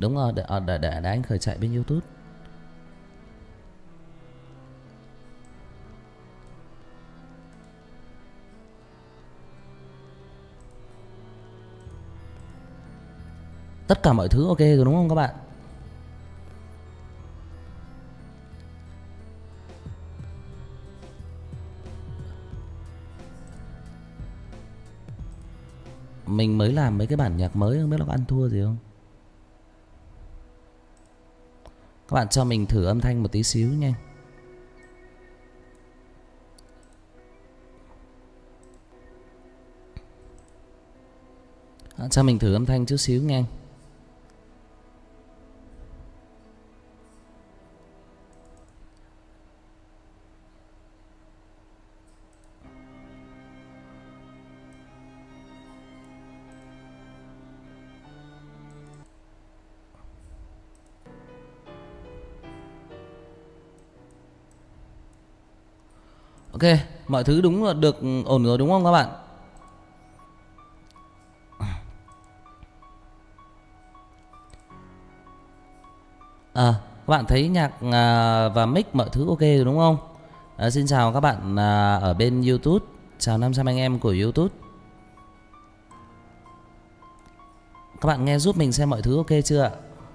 Đúng rồi, để anh khởi chạy bên YouTube. Tất cả mọi thứ ok rồi đúng không các bạn? Mình mới làm mấy cái bản nhạc mới, không biết nó có ăn thua gì không. Các bạn cho mình thử âm thanh một tí xíu nha. Cho mình thử âm thanh chút xíu nha. Ok, mọi thứ đúng là được ổn rồi đúng không các bạn? Các bạn thấy nhạc và mic mọi thứ ok rồi đúng không? Xin chào các bạn ở bên YouTube. Chào 500 anh em của YouTube. Các bạn nghe giúp mình xem mọi thứ ok chưa ạ?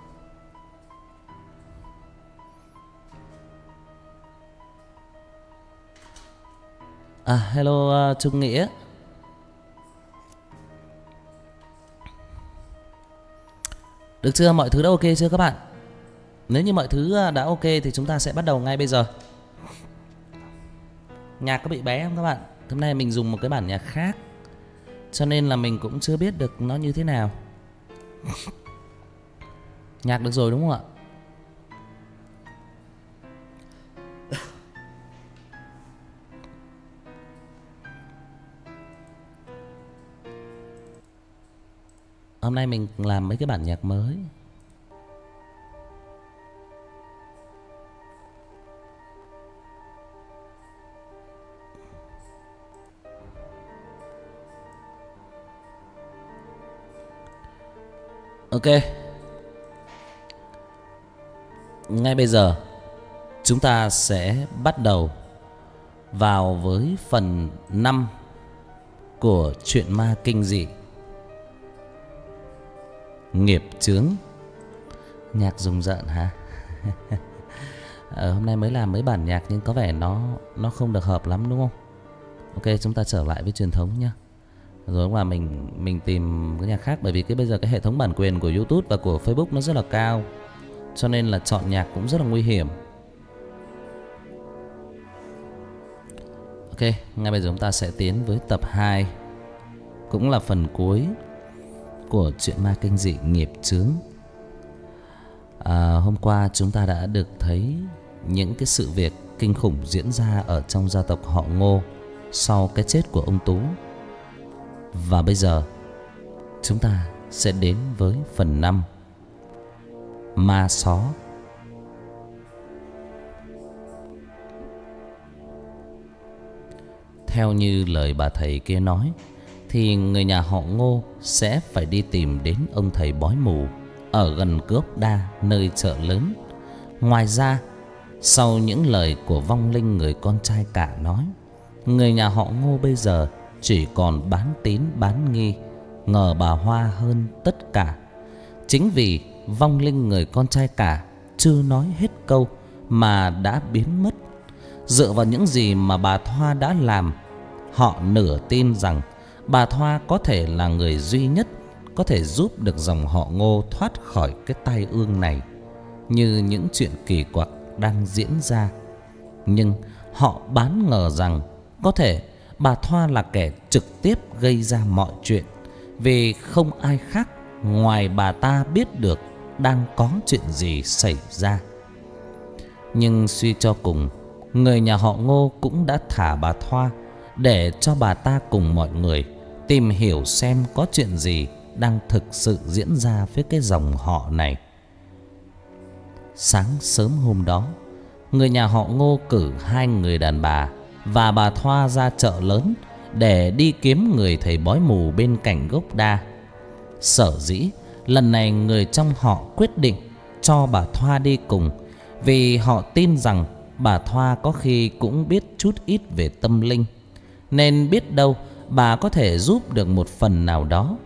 Hello Trung Nghĩa. Được chưa? Mọi thứ đã ok chưa các bạn? Nếu như mọi thứ đã ok thì chúng ta sẽ bắt đầu ngay bây giờ. Nhạc có bị bé không các bạn? Hôm nay mình dùng một cái bản nhạc khác, cho nên là mình cũng chưa biết được nó như thế nào. Nhạc được rồi đúng không ạ? Hôm nay mình làm mấy cái bản nhạc mới. Ok. Ngay bây giờ chúng ta sẽ bắt đầu vào với phần 5 của truyện ma kinh dị Nghiệp Chướng. Nhạc rùng rợn hả? Hôm nay mới làm mấy bản nhạc nhưng có vẻ nó không được hợp lắm đúng không? Ok, chúng ta trở lại với truyền thống nhá. Rồi mà mình tìm cái nhạc khác, bởi vì bây giờ cái hệ thống bản quyền của YouTube và của Facebook nó rất là cao, cho nên là chọn nhạc cũng rất là nguy hiểm. Ok, ngay bây giờ chúng ta sẽ tiến với tập 2, cũng là phần cuối của truyện ma kinh dị Nghiệp Chướng. Hôm qua chúng ta đã được thấy những cái sự việc kinh khủng diễn ra ở trong gia tộc họ Ngô sau cái chết của ông Tú. Và bây giờ chúng ta sẽ đến với phần 5, Ma Xó. Theo như lời bà thầy kia nói thì người nhà họ Ngô sẽ phải đi tìm đến ông thầy bói mù ở gần Cốc Đa, nơi chợ lớn. Ngoài ra, sau những lời của vong linh người con trai cả nói, người nhà họ Ngô bây giờ chỉ còn bán tín bán nghi, ngờ bà Hoa hơn tất cả. Chính vì vong linh người con trai cả chưa nói hết câu mà đã biến mất. Dựa vào những gì mà bà Thoa đã làm, họ nửa tin rằng bà Thoa có thể là người duy nhất có thể giúp được dòng họ Ngô thoát khỏi cái tai ương này, như những chuyện kỳ quặc đang diễn ra. Nhưng họ bán ngờ rằng có thể bà Thoa là kẻ trực tiếp gây ra mọi chuyện, vì không ai khác ngoài bà ta biết được đang có chuyện gì xảy ra. Nhưng suy cho cùng, người nhà họ Ngô cũng đã thả bà Thoa để cho bà ta cùng mọi người tìm hiểu xem có chuyện gì đang thực sự diễn ra với cái dòng họ này. Sáng sớm hôm đó, người nhà họ Ngô cử 2 người đàn bà và bà Thoa ra chợ lớn để đi kiếm người thầy bói mù bên cạnh Gốc Đa. Sở dĩ lần này người trong họ quyết định cho bà Thoa đi cùng, vì họ tin rằng bà Thoa có khi cũng biết chút ít về tâm linh, nên biết đâu bà có thể giúp được một phần nào đó.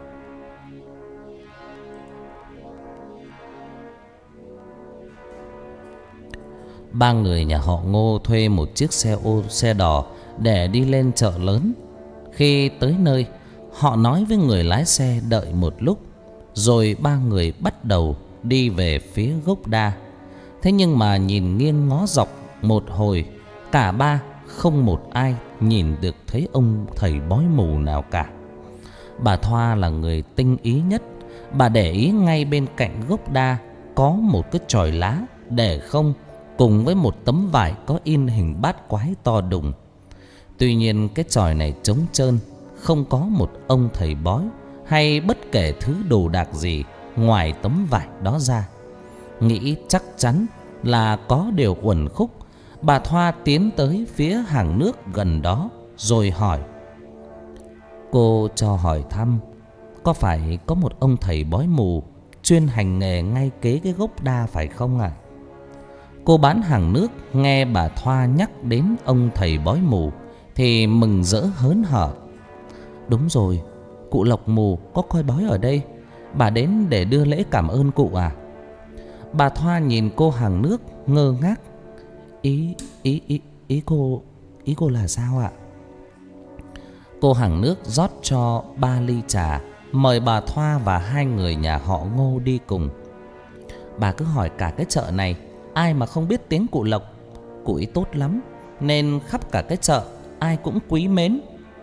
Ba người nhà họ Ngô thuê một chiếc xe đò để đi lên chợ lớn. Khi tới nơi, họ nói với người lái xe đợi một lúc, rồi ba người bắt đầu đi về phía gốc đa. Thế nhưng mà nhìn nghiêng ngó dọc một hồi, cả ba không một ai nhìn được thấy ông thầy bói mù nào cả. Bà Thoa là người tinh ý nhất. Bà để ý ngay bên cạnh gốc đa có một cái chòi lá để không, cùng với một tấm vải có in hình bát quái to đùng. Tuy nhiên cái chòi này trống trơn, không có một ông thầy bói hay bất kể thứ đồ đạc gì ngoài tấm vải đó ra. Nghĩ chắc chắn là có điều uẩn khúc, bà Thoa tiến tới phía hàng nước gần đó rồi hỏi: "Cô cho hỏi thăm, có phải có một ông thầy bói mù chuyên hành nghề ngay kế cái gốc đa phải không ạ?" Cô bán hàng nước nghe bà Thoa nhắc đến ông thầy bói mù thì mừng rỡ hớn hở: "Đúng rồi, cụ Lộc mù có coi bói ở đây. Bà đến để đưa lễ cảm ơn cụ à?" Bà Thoa nhìn cô hàng nước ngơ ngác: Ý cô là sao ạ?" Cô hàng nước rót cho 3 ly trà, mời bà Thoa và hai người nhà họ Ngô đi cùng. "Bà cứ hỏi cả cái chợ này, ai mà không biết tiếng cụ Lộc. Cụ ấy tốt lắm, nên khắp cả cái chợ ai cũng quý mến.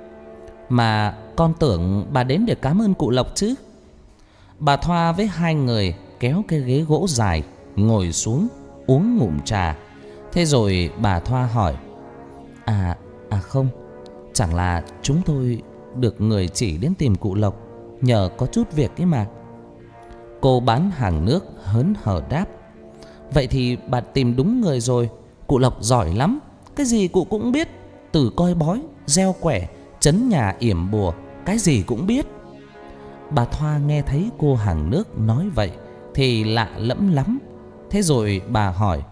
Mà con tưởng bà đến để cảm ơn cụ Lộc chứ." Bà Thoa với hai người kéo cái ghế gỗ dài, ngồi xuống uống ngụm trà. Thế rồi bà Thoa hỏi: À không, chẳng là chúng tôi được người chỉ đến tìm cụ Lộc, nhờ có chút việc ấy mà." Cô bán hàng nước hớn hở đáp: "Vậy thì bà tìm đúng người rồi. Cụ Lộc giỏi lắm, cái gì cụ cũng biết. Từ coi bói, gieo quẻ, trấn nhà yểm bùa, cái gì cũng biết." Bà Thoa nghe thấy cô hàng nước nói vậy thì lạ lẫm lắm. Thế rồi bà hỏi: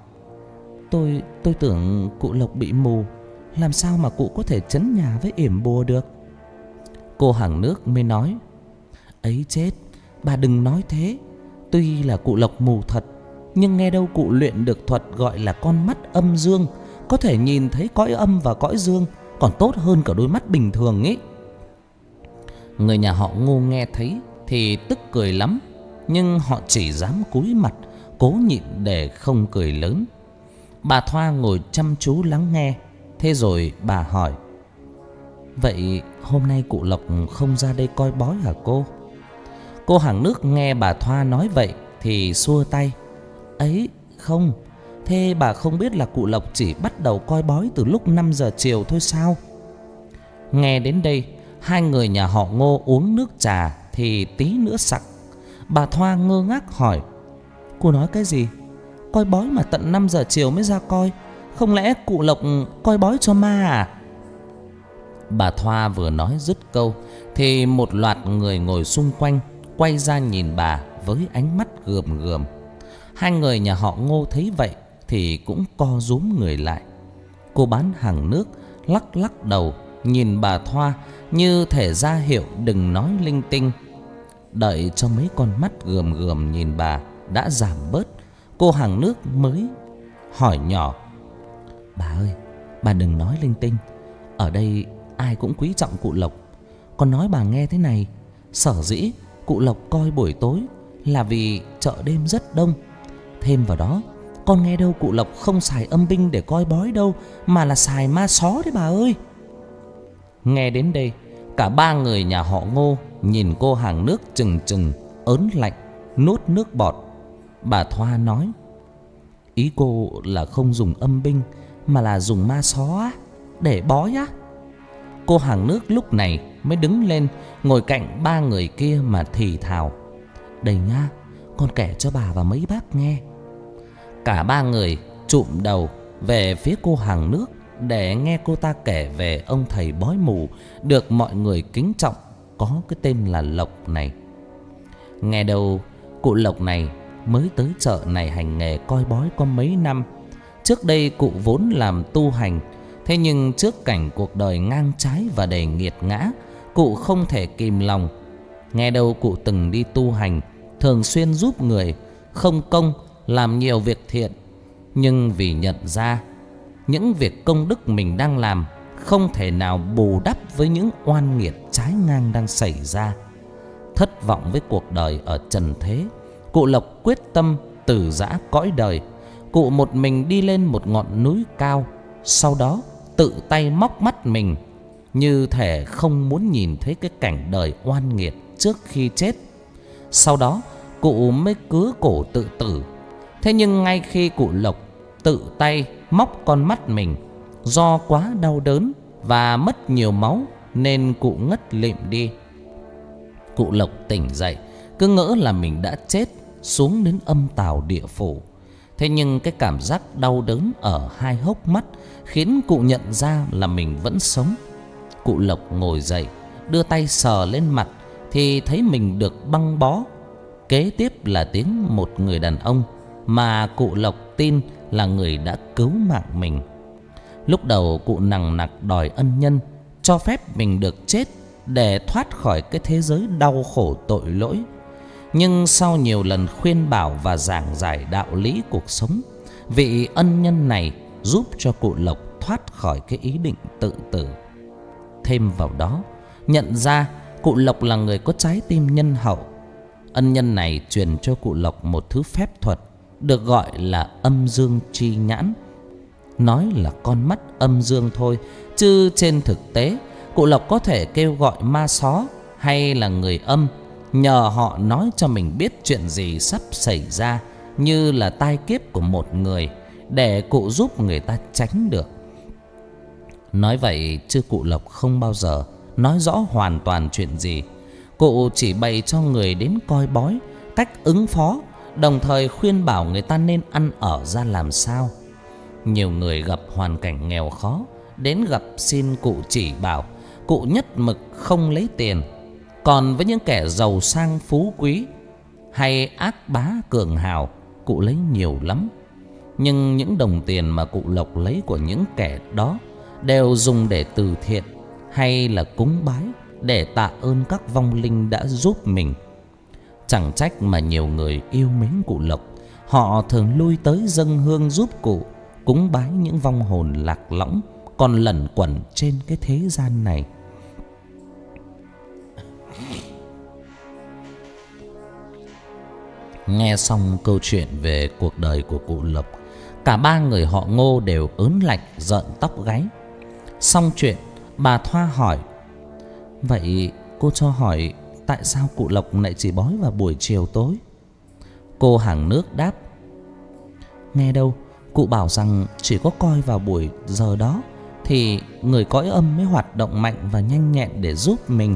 Tôi tưởng cụ Lộc bị mù, làm sao mà cụ có thể trấn nhà với yểm bùa được?" Cô hàng nước mới nói: "Ấy chết, bà đừng nói thế. Tuy là cụ Lộc mù thật, nhưng nghe đâu cụ luyện được thuật gọi là con mắt âm dương, có thể nhìn thấy cõi âm và cõi dương, còn tốt hơn cả đôi mắt bình thường ấy." Người nhà họ Ngô nghe thấy thì tức cười lắm, nhưng họ chỉ dám cúi mặt cố nhịn để không cười lớn. Bà Thoa ngồi chăm chú lắng nghe. Thế rồi bà hỏi: "Vậy hôm nay cụ Lộc không ra đây coi bói hả cô?" Cô hàng nước nghe bà Thoa nói vậy thì xua tay: "Ấy không, thế bà không biết là cụ Lộc chỉ bắt đầu coi bói từ lúc 5 giờ chiều thôi sao?" Nghe đến đây, hai người nhà họ Ngô uống nước trà thì tí nữa sặc. Bà Thoa ngơ ngác hỏi: "Cô nói cái gì? Coi bói mà tận 5 giờ chiều mới ra coi? Không lẽ cụ Lộc coi bói cho ma à?" Bà Thoa vừa nói dứt câu thì một loạt người ngồi xung quanh quay ra nhìn bà với ánh mắt gườm gườm. Hai người nhà họ Ngô thấy vậy thì cũng co rúm người lại. Cô bán hàng nước lắc lắc đầu nhìn bà Thoa như thể ra hiệu đừng nói linh tinh. Đợi cho mấy con mắt gườm gườm nhìn bà đã giảm bớt, cô hàng nước mới hỏi nhỏ: "Bà ơi, bà đừng nói linh tinh. Ở đây ai cũng quý trọng cụ Lộc. Con nói bà nghe thế này, sở dĩ cụ Lộc coi buổi tối là vì chợ đêm rất đông. Thêm vào đó, con nghe đâu cụ Lộc không xài âm binh để coi bói đâu, mà là xài ma só đấy bà ơi." Nghe đến đây, cả ba người nhà họ Ngô nhìn cô hàng nước trừng trừng, ớn lạnh, nuốt nước bọt. Bà Thoa nói: "Ý cô là không dùng âm binh mà là dùng ma só á, để bói á?" Cô hàng nước lúc này mới đứng lên ngồi cạnh ba người kia mà thì thào: "Đây nhá, con kể cho bà và mấy bác nghe." Cả ba người chụm đầu về phía cô hàng nước để nghe cô ta kể về ông thầy bói mù được mọi người kính trọng, có cái tên là Lộc này. Nghe đâu cụ Lộc này mới tới chợ này hành nghề coi bói có mấy năm. Trước đây cụ vốn làm tu hành, thế nhưng trước cảnh cuộc đời ngang trái và đầy nghiệt ngã, cụ không thể kìm lòng. Nghe đâu cụ từng đi tu hành, thường xuyên giúp người, không công, làm nhiều việc thiện. Nhưng vì nhận ra những việc công đức mình đang làm không thể nào bù đắp với những oan nghiệt trái ngang đang xảy ra. Thất vọng với cuộc đời ở trần thế, cụ Lộc quyết tâm từ giã cõi đời. Cụ một mình đi lên một ngọn núi cao, sau đó tự tay móc mắt mình, như thể không muốn nhìn thấy cái cảnh đời oan nghiệt trước khi chết. Sau đó cụ mới cứa cổ tự tử. Thế nhưng ngay khi cụ Lộc tự tay móc con mắt mình, do quá đau đớn và mất nhiều máu nên cụ ngất lịm đi. Cụ Lộc tỉnh dậy, cứ ngỡ là mình đã chết, xuống đến âm tào địa phủ. Thế nhưng cái cảm giác đau đớn ở hai hốc mắt khiến cụ nhận ra là mình vẫn sống. Cụ Lộc ngồi dậy, đưa tay sờ lên mặt thì thấy mình được băng bó. Kế tiếp là tiếng một người đàn ông mà cụ Lộc tin là người đã cứu mạng mình. Lúc đầu cụ nằng nặc đòi ân nhân, cho phép mình được chết để thoát khỏi cái thế giới đau khổ tội lỗi. Nhưng sau nhiều lần khuyên bảo và giảng giải đạo lý cuộc sống, vị ân nhân này giúp cho cụ Lộc thoát khỏi cái ý định tự tử. Thêm vào đó, nhận ra cụ Lộc là người có trái tim nhân hậu. Ân nhân này truyền cho cụ Lộc một thứ phép thuật được gọi là âm dương chi nhãn. Nói là con mắt âm dương thôi, chứ trên thực tế cụ Lộc có thể kêu gọi ma só hay là người âm, nhờ họ nói cho mình biết chuyện gì sắp xảy ra, như là tai kiếp của một người, để cụ giúp người ta tránh được. Nói vậy chứ cụ Lộc không bao giờ nói rõ hoàn toàn chuyện gì. Cụ chỉ bày cho người đến coi bói cách ứng phó, đồng thời khuyên bảo người ta nên ăn ở ra làm sao. Nhiều người gặp hoàn cảnh nghèo khó đến gặp xin cụ chỉ bảo, cụ nhất mực không lấy tiền. Còn với những kẻ giàu sang phú quý hay ác bá cường hào, cụ lấy nhiều lắm. Nhưng những đồng tiền mà cụ Lộc lấy của những kẻ đó đều dùng để từ thiện hay là cúng bái, để tạ ơn các vong linh đã giúp mình. Chẳng trách mà nhiều người yêu mến cụ Lộc, họ thường lui tới dâng hương giúp cụ, cúng bái những vong hồn lạc lõng còn lẩn quẩn trên cái thế gian này. Nghe xong câu chuyện về cuộc đời của cụ Lộc, cả ba người họ Ngô đều ớn lạnh rợn tóc gáy. Xong chuyện, bà Thoa hỏi: "Vậy cô cho hỏi tại sao cụ Lộc lại chỉ bói vào buổi chiều tối?" Cô Hàng Nước đáp: "Nghe đâu cụ bảo rằng chỉ có coi vào buổi giờ đó thì người cõi âm mới hoạt động mạnh và nhanh nhẹn để giúp mình."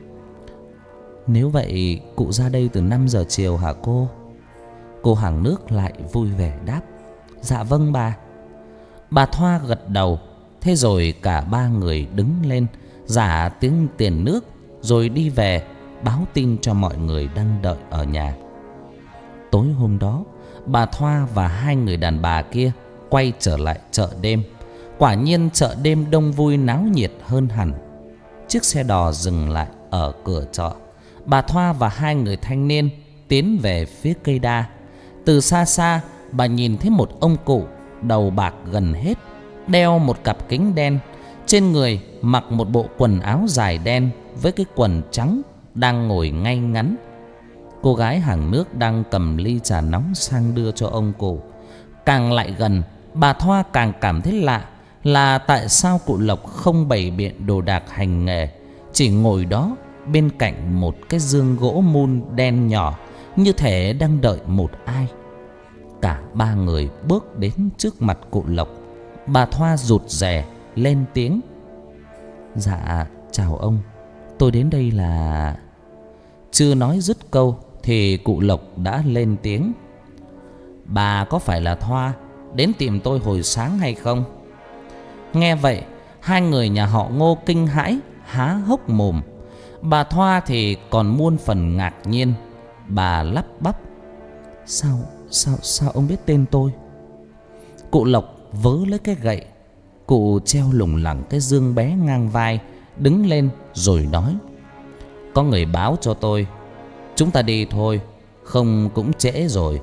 "Nếu vậy cụ ra đây từ 5 giờ chiều hả cô?" Cô Hàng Nước lại vui vẻ đáp: "Dạ vâng bà." Bà Thoa gật đầu. Thế rồi cả ba người đứng lên giả tiếng tiền nước, rồi đi về báo tin cho mọi người đang đợi ở nhà. Tối hôm đó, bà Thoa và hai người đàn bà kia quay trở lại chợ đêm. Quả nhiên chợ đêm đông vui náo nhiệt hơn hẳn. Chiếc xe đò dừng lại ở cửa chợ. Bà Thoa và hai người thanh niên tiến về phía cây đa. Từ xa xa, bà nhìn thấy một ông cụ đầu bạc gần hết, đeo một cặp kính đen, trên người mặc một bộ quần áo dài đen với cái quần trắng, đang ngồi ngay ngắn. Cô gái Hàng Nước đang cầm ly trà nóng sang đưa cho ông cụ. Càng lại gần, bà Thoa càng cảm thấy lạ là tại sao cụ Lộc không bày biện đồ đạc hành nghề, chỉ ngồi đó bên cạnh một cái giường gỗ mun đen nhỏ, như thể đang đợi một ai. Cả ba người bước đến trước mặt cụ Lộc. Bà Thoa rụt rè lên tiếng: "Dạ chào ông, tôi đến đây là..." Chưa nói dứt câu thì cụ Lộc đã lên tiếng: "Bà có phải là Thoa đến tìm tôi hồi sáng hay không?" Nghe vậy, hai người nhà họ Ngô kinh hãi há hốc mồm. Bà Thoa thì còn muôn phần ngạc nhiên. Bà lắp bắp: Sao ông biết tên tôi? Cụ Lộc vớ lấy cái gậy. Cụ treo lủng lẳng cái dương bé ngang vai, đứng lên rồi nói: Có người báo cho tôi. Chúng ta đi thôi, không cũng trễ rồi.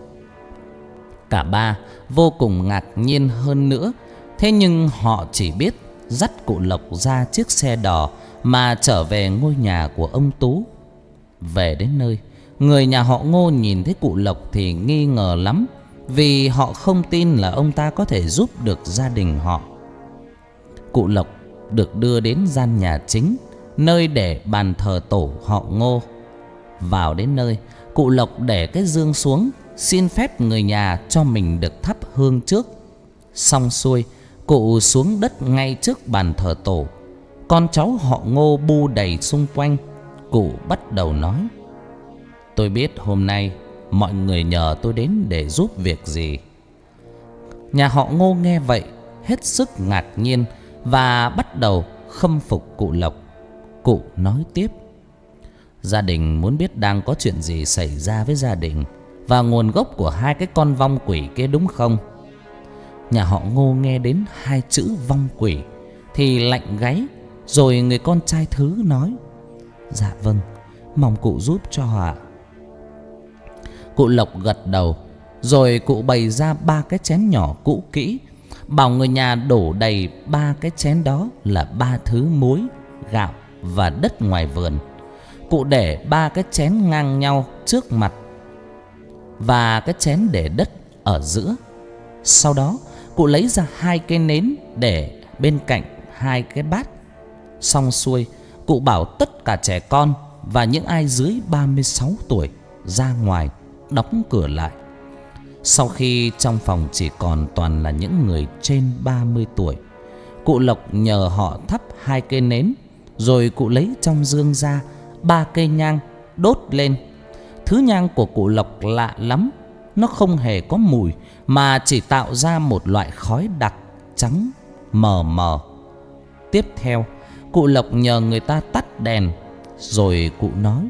Cả ba vô cùng ngạc nhiên hơn nữa. Thế nhưng họ chỉ biết dắt cụ Lộc ra chiếc xe đò mà trở về ngôi nhà của ông Tú. Về đến nơi, người nhà họ Ngô nhìn thấy cụ Lộc thì nghi ngờ lắm, vì họ không tin là ông ta có thể giúp được gia đình họ. Cụ Lộc được đưa đến gian nhà chính, nơi để bàn thờ tổ họ Ngô. Vào đến nơi, cụ Lộc để cái dương xuống, xin phép người nhà cho mình được thắp hương trước. Xong xuôi, cụ xuống đất ngay trước bàn thờ tổ. Con cháu họ Ngô bu đầy xung quanh. Cụ bắt đầu nói: Tôi biết hôm nay mọi người nhờ tôi đến để giúp việc gì. Nhà họ Ngô nghe vậy hết sức ngạc nhiên và bắt đầu khâm phục cụ Lộc. Cụ nói tiếp: Gia đình muốn biết đang có chuyện gì xảy ra với gia đình và nguồn gốc của hai cái con vong quỷ kia, đúng không? Nhà họ Ngô nghe đến hai chữ vong quỷ thì lạnh gáy. Rồi người con trai thứ nói: Dạ vâng, mong cụ giúp cho ạ. Cụ Lộc gật đầu. Rồi cụ bày ra 3 cái chén nhỏ cũ kỹ, bảo người nhà đổ đầy 3 cái chén đó là 3 thứ muối, gạo và đất ngoài vườn. Cụ để 3 cái chén ngang nhau trước mặt và cái chén để đất ở giữa. Sau đó cụ lấy ra 2 cái nến để bên cạnh 2 cái bát. Xong xuôi, cụ bảo tất cả trẻ con và những ai dưới 36 tuổi ra ngoài, đóng cửa lại. Sau khi trong phòng chỉ còn toàn là những người trên 30 tuổi, cụ Lộc nhờ họ thắp 2 cây nến. Rồi cụ lấy trong dương ra 3 cây nhang đốt lên. Thứ nhang của cụ Lộc lạ lắm. Nó không hề có mùi mà chỉ tạo ra một loại khói đặc trắng mờ mờ. Tiếp theo, cụ Lộc nhờ người ta tắt đèn. Rồi cụ nói: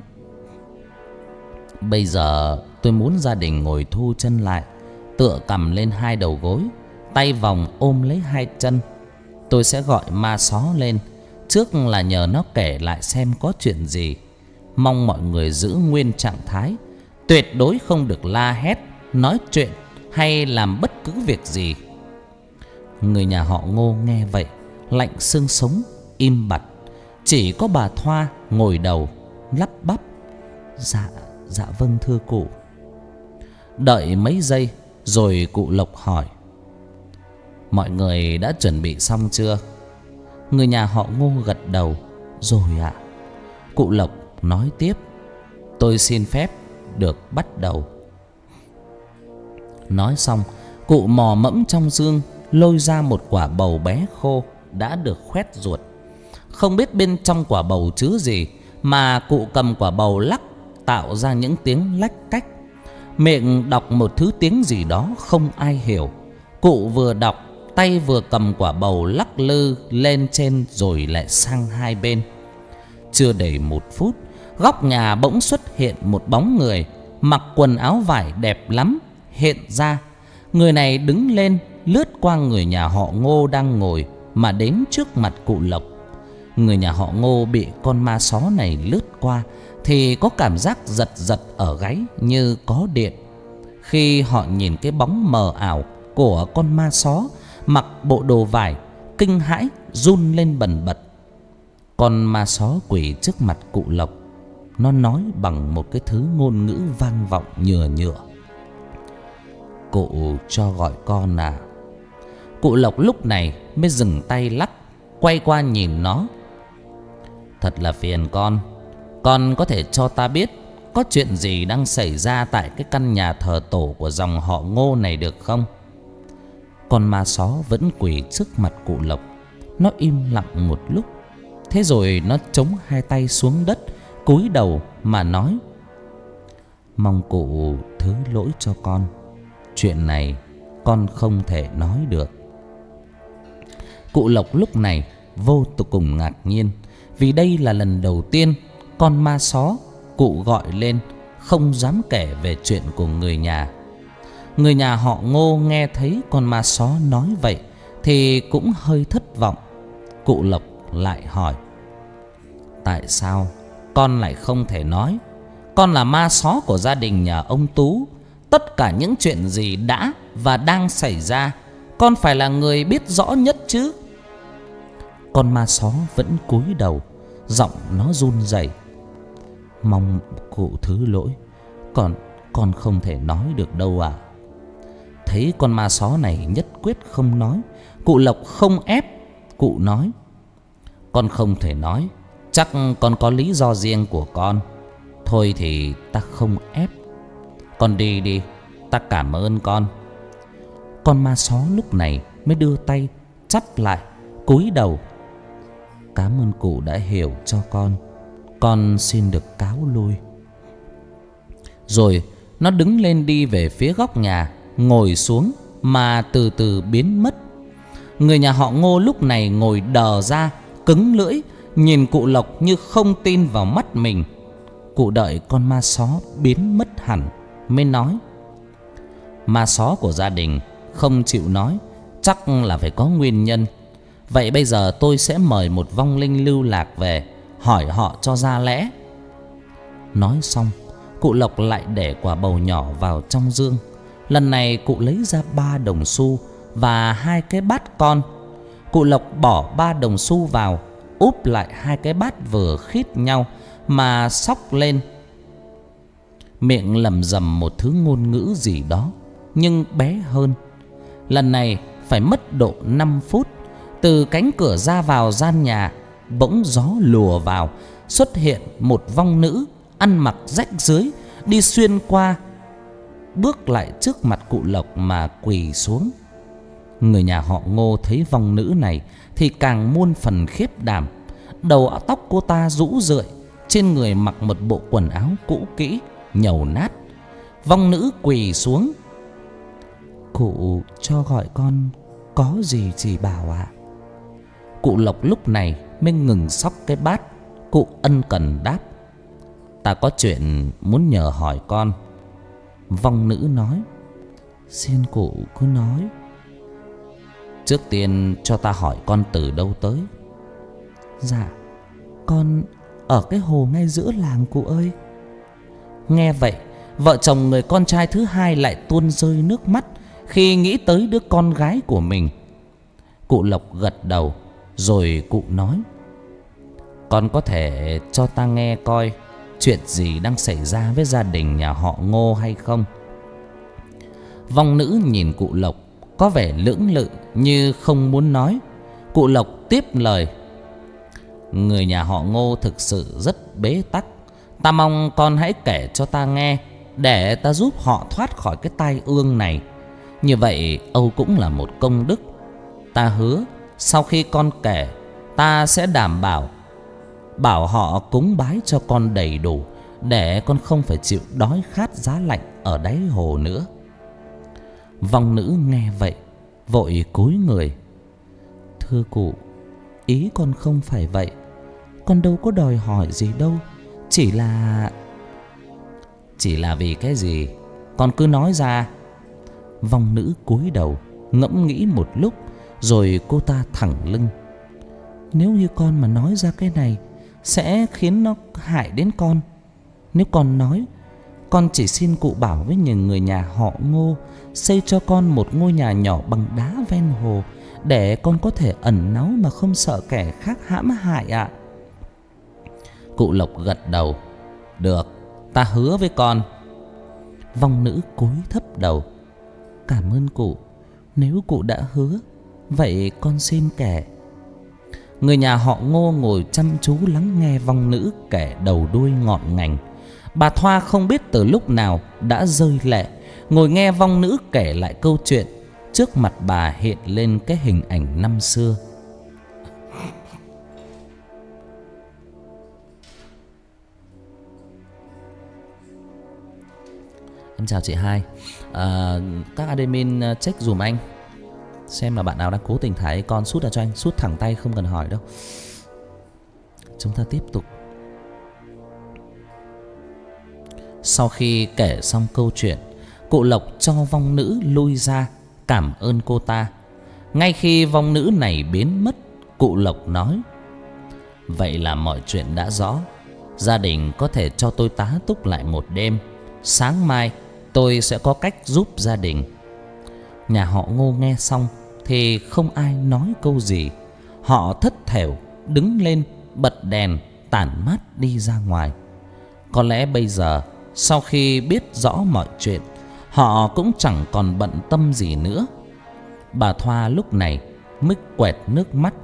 Bây giờ tôi muốn gia đình ngồi thu chân lại, tựa cằm lên 2 đầu gối, tay vòng ôm lấy 2 chân. Tôi sẽ gọi ma xó lên, trước là nhờ nó kể lại xem có chuyện gì. Mong mọi người giữ nguyên trạng thái, tuyệt đối không được la hét, nói chuyện hay làm bất cứ việc gì. Người nhà họ Ngô nghe vậy lạnh xương sống, im bặt. Chỉ có bà Thoa ngồi đầu lắp bắp: Dạ vâng thưa cụ. Đợi mấy giây rồi cụ Lộc hỏi: Mọi người đã chuẩn bị xong chưa? Người nhà họ Ngô gật đầu: Rồi ạ. Cụ Lộc nói tiếp: Tôi xin phép được bắt đầu. Nói xong, cụ mò mẫm trong dương lôi ra một quả bầu bé khô đã được khoét ruột. Không biết bên trong quả bầu chứa gì mà cụ cầm quả bầu lắc, tạo ra những tiếng lách cách. Miệng đọc một thứ tiếng gì đó không ai hiểu. Cụ vừa đọc, tay vừa cầm quả bầu lắc lư lên trên rồi lại sang hai bên. Chưa đầy 1 phút, góc nhà bỗng xuất hiện một bóng người mặc quần áo vải đẹp lắm hiện ra. Người này đứng lên, lướt qua người nhà họ Ngô đang ngồi mà đến trước mặt cụ Lộc. Người nhà họ Ngô bị con ma só này lướt qua thì có cảm giác giật giật ở gáy như có điện. Khi họ nhìn cái bóng mờ ảo của con ma só mặc bộ đồ vải, kinh hãi run lên bần bật. Con ma só quỳ trước mặt cụ Lộc. Nó nói bằng một cái thứ ngôn ngữ vang vọng nhừa nhựa: Cụ cho gọi con à? Cụ Lộc lúc này mới dừng tay lắc, quay qua nhìn nó: Thật là phiền con có thể cho ta biết có chuyện gì đang xảy ra tại cái căn nhà thờ tổ của dòng họ Ngô này được không? Con ma só vẫn quỳ trước mặt cụ Lộc. Nó im lặng một lúc, thế rồi nó chống hai tay xuống đất, cúi đầu mà nói: Mong cụ thứ lỗi cho con. Chuyện này con không thể nói được. Cụ Lộc lúc này vô cùng ngạc nhiên, vì đây là lần đầu tiên con ma só cụ gọi lên không dám kể về chuyện của người nhà. Người nhà họ Ngô nghe thấy con ma só nói vậy thì cũng hơi thất vọng. Cụ Lộc lại hỏi: tại sao con lại không thể nói? Con là ma só của gia đình nhà ông Tú. Tất cả những chuyện gì đã và đang xảy ra, con phải là người biết rõ nhất chứ. Con ma só vẫn cúi đầu, giọng nó run rẩy: mong cụ thứ lỗi, con không thể nói được đâu ạ. Thấy con ma só này nhất quyết không nói, cụ Lộc không ép. Cụ nói: con không thể nói, chắc con có lý do riêng của con. Thôi thì ta không ép. Con đi đi, ta cảm ơn con. Con ma só lúc này mới đưa tay chắp lại, cúi đầu: cảm ơn cụ đã hiểu cho con xin được cáo lui. Rồi nó đứng lên đi về phía góc nhà, ngồi xuống mà từ từ biến mất. Người nhà họ Ngô lúc này ngồi đờ ra, cứng lưỡi, nhìn cụ Lộc như không tin vào mắt mình. Cụ đợi con ma só biến mất hẳn mới nói: ma só của gia đình không chịu nói, chắc là phải có nguyên nhân. Vậy bây giờ tôi sẽ mời một vong linh lưu lạc về, hỏi họ cho ra lẽ. Nói xong, cụ Lộc lại để quả bầu nhỏ vào trong dương. Lần này cụ lấy ra 3 đồng xu và 2 cái bát con. Cụ Lộc bỏ 3 đồng xu vào, úp lại 2 cái bát vừa khít nhau mà xóc lên, miệng lẩm rẩm một thứ ngôn ngữ gì đó nhưng bé hơn. Lần này phải mất độ 5 phút. Từ cánh cửa ra vào gian nhà bỗng gió lùa vào, xuất hiện một vong nữ ăn mặc rách rưới, đi xuyên qua, bước lại trước mặt cụ Lộc mà quỳ xuống. Người nhà họ Ngô thấy vong nữ này thì càng muôn phần khiếp đảm. Đầu tóc cô ta rũ rượi, trên người mặc một bộ quần áo cũ kỹ, nhầu nát. Vong nữ quỳ xuống: cụ cho gọi con có gì chỉ bảo ạ? Cụ Lộc lúc này mới ngừng xóc cái bát. Cụ ân cần đáp: ta có chuyện muốn nhờ hỏi con. Vong nữ nói: xin cụ cứ nói. Trước tiên cho ta hỏi con từ đâu tới? Dạ, con ở cái hồ ngay giữa làng cụ ơi. Nghe vậy, vợ chồng người con trai thứ hai lại tuôn rơi nước mắt khi nghĩ tới đứa con gái của mình. Cụ Lộc gật đầu, rồi cụ nói: con có thể cho ta nghe coi chuyện gì đang xảy ra với gia đình nhà họ Ngô hay không? Vong nữ nhìn cụ Lộc có vẻ lưỡng lự như không muốn nói. Cụ Lộc tiếp lời: người nhà họ Ngô thực sự rất bế tắc. Ta mong con hãy kể cho ta nghe, để ta giúp họ thoát khỏi cái tai ương này. Như vậy Âu cũng là một công đức. Ta hứa sau khi con kể, ta sẽ đảm bảo họ cúng bái cho con đầy đủ, để con không phải chịu đói khát giá lạnh ở đáy hồ nữa. Vong nữ nghe vậy vội cúi người: thưa cụ, ý con không phải vậy. Con đâu có đòi hỏi gì đâu. Chỉ là vì cái gì? Con cứ nói ra. Vong nữ cúi đầu ngẫm nghĩ một lúc, rồi cô ta thẳng lưng: nếu như con mà nói ra cái này sẽ khiến nó hại đến con. Nếu con nói, con chỉ xin cụ bảo với những người nhà họ Ngô xây cho con một ngôi nhà nhỏ bằng đá ven hồ, để con có thể ẩn náu mà không sợ kẻ khác hãm hại ạ. Cụ Lộc gật đầu: được, ta hứa với con. Vong nữ cúi thấp đầu: cảm ơn cụ. Nếu cụ đã hứa, vậy con xin kể. Người nhà họ Ngô ngồi chăm chú lắng nghe vong nữ kể đầu đuôi ngọn ngành. Bà Thoa không biết từ lúc nào đã rơi lệ, ngồi nghe vong nữ kể lại câu chuyện. Trước mặt bà hiện lên cái hình ảnh năm xưa. Em chào chị Hai. Các admin check dùm anh xem là bạn nào đang cố tình thải con. Sút ra cho anh, sút thẳng tay không cần hỏi đâu. Chúng ta tiếp tục. Sau khi kể xong câu chuyện, cụ Lộc cho vong nữ lui ra cảm ơn cô ta. Ngay khi vong nữ này biến mất, cụ Lộc nói: vậy là mọi chuyện đã rõ. Gia đình có thể cho tôi tá túc lại một đêm. Sáng mai tôi sẽ có cách giúp gia đình. Nhà họ Ngô nghe xong thì không ai nói câu gì. Họ thất thểu đứng lên, bật đèn, tản mát đi ra ngoài. Có lẽ bây giờ, sau khi biết rõ mọi chuyện, họ cũng chẳng còn bận tâm gì nữa. Bà Thoa lúc này mới quẹt nước mắt: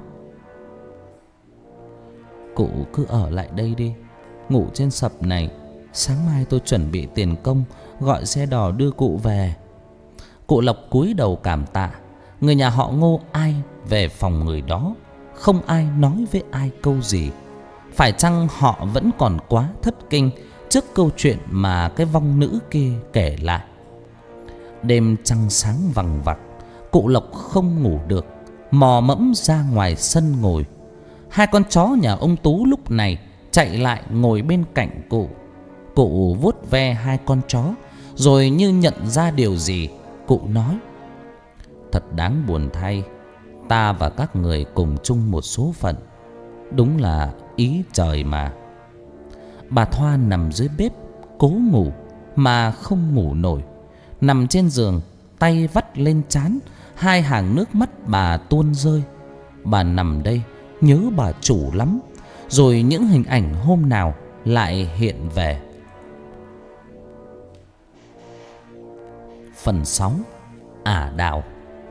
cụ cứ ở lại đây đi, ngủ trên sập này. Sáng mai tôi chuẩn bị tiền công, gọi xe đò đưa cụ về. Cụ Lộc cúi đầu cảm tạ. Người nhà họ Ngô ai về phòng người đó, không ai nói với ai câu gì. Phải chăng họ vẫn còn quá thất kinh trước câu chuyện mà cái vong nữ kia kể lại? Đêm trăng sáng vằng vặc, cụ Lộc không ngủ được, mò mẫm ra ngoài sân ngồi. Hai con chó nhà ông Tú lúc này chạy lại ngồi bên cạnh cụ. Cụ vuốt ve hai con chó, rồi như nhận ra điều gì, cụ nói: thật đáng buồn thay, ta và các người cùng chung một số phận. Đúng là ý trời mà. Bà Thoa nằm dưới bếp cố ngủ mà không ngủ nổi. Nằm trên giường, tay vắt lên trán, hai hàng nước mắt bà tuôn rơi. Bà nằm đây nhớ bà chủ lắm. Rồi những hình ảnh hôm nào lại hiện về. Phần 6. Ả Đào.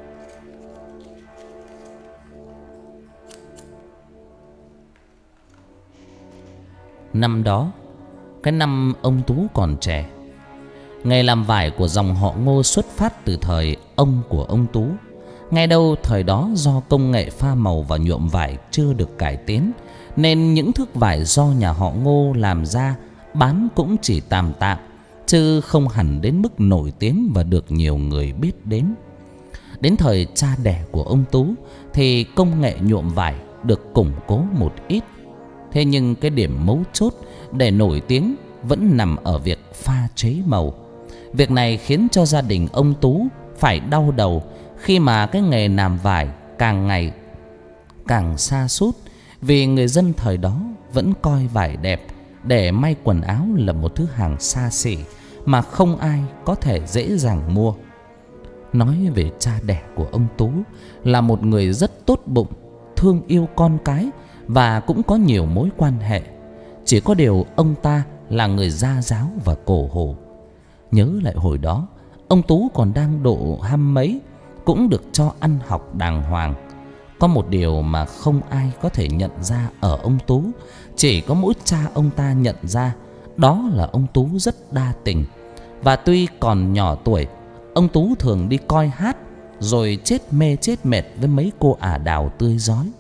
Năm đó, cái năm ông Tú còn trẻ, nghề làm vải của dòng họ Ngô xuất phát từ thời ông của ông Tú. Ngay đâu thời đó do công nghệ pha màu và nhuộm vải chưa được cải tiến, nên những thước vải do nhà họ Ngô làm ra bán cũng chỉ tạm tạm, chứ không hẳn đến mức nổi tiếng và được nhiều người biết đến. Đến thời cha đẻ của ông Tú thì công nghệ nhuộm vải được củng cố một ít. Thế nhưng cái điểm mấu chốt để nổi tiếng vẫn nằm ở việc pha chế màu. Việc này khiến cho gia đình ông Tú phải đau đầu, khi mà cái nghề làm vải càng ngày càng sa sút, vì người dân thời đó vẫn coi vải đẹp để may quần áo là một thứ hàng xa xỉ mà không ai có thể dễ dàng mua. Nói về cha đẻ của ông Tú là một người rất tốt bụng, thương yêu con cái và cũng có nhiều mối quan hệ. Chỉ có điều ông ta là người gia giáo và cổ hủ. Nhớ lại hồi đó, ông Tú còn đang độ 20 mấy, cũng được cho ăn học đàng hoàng. Có một điều mà không ai có thể nhận ra ở ông Tú, chỉ có mỗi cha ông ta nhận ra, đó là ông Tú rất đa tình. Và tuy còn nhỏ tuổi, ông Tú thường đi coi hát, rồi chết mê chết mệt với mấy cô ả đào tươi rói.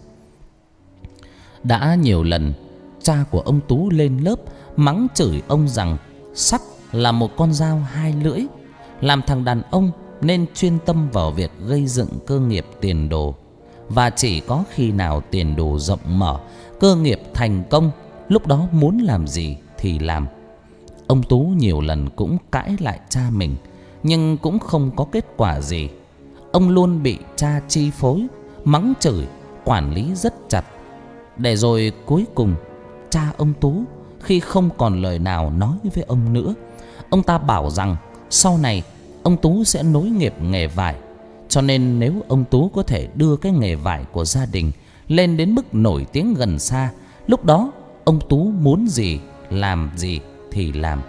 Đã nhiều lần cha của ông Tú lên lớp mắng chửi ông rằng sắc là một con dao hai lưỡi, làm thằng đàn ông nên chuyên tâm vào việc gây dựng cơ nghiệp tiền đồ. Và chỉ có khi nào tiền đồ rộng mở, cơ nghiệp thành công, lúc đó muốn làm gì thì làm. Ông Tú nhiều lần cũng cãi lại cha mình, nhưng cũng không có kết quả gì. Ông luôn bị cha chi phối, mắng chửi, quản lý rất chặt. Để rồi cuối cùng cha ông Tú khi không còn lời nào nói với ông nữa, ông ta bảo rằng sau này ông Tú sẽ nối nghiệp nghề vải. Cho nên nếu ông Tú có thể đưa cái nghề vải của gia đình lên đến mức nổi tiếng gần xa, lúc đó ông Tú muốn gì, làm gì thì làm.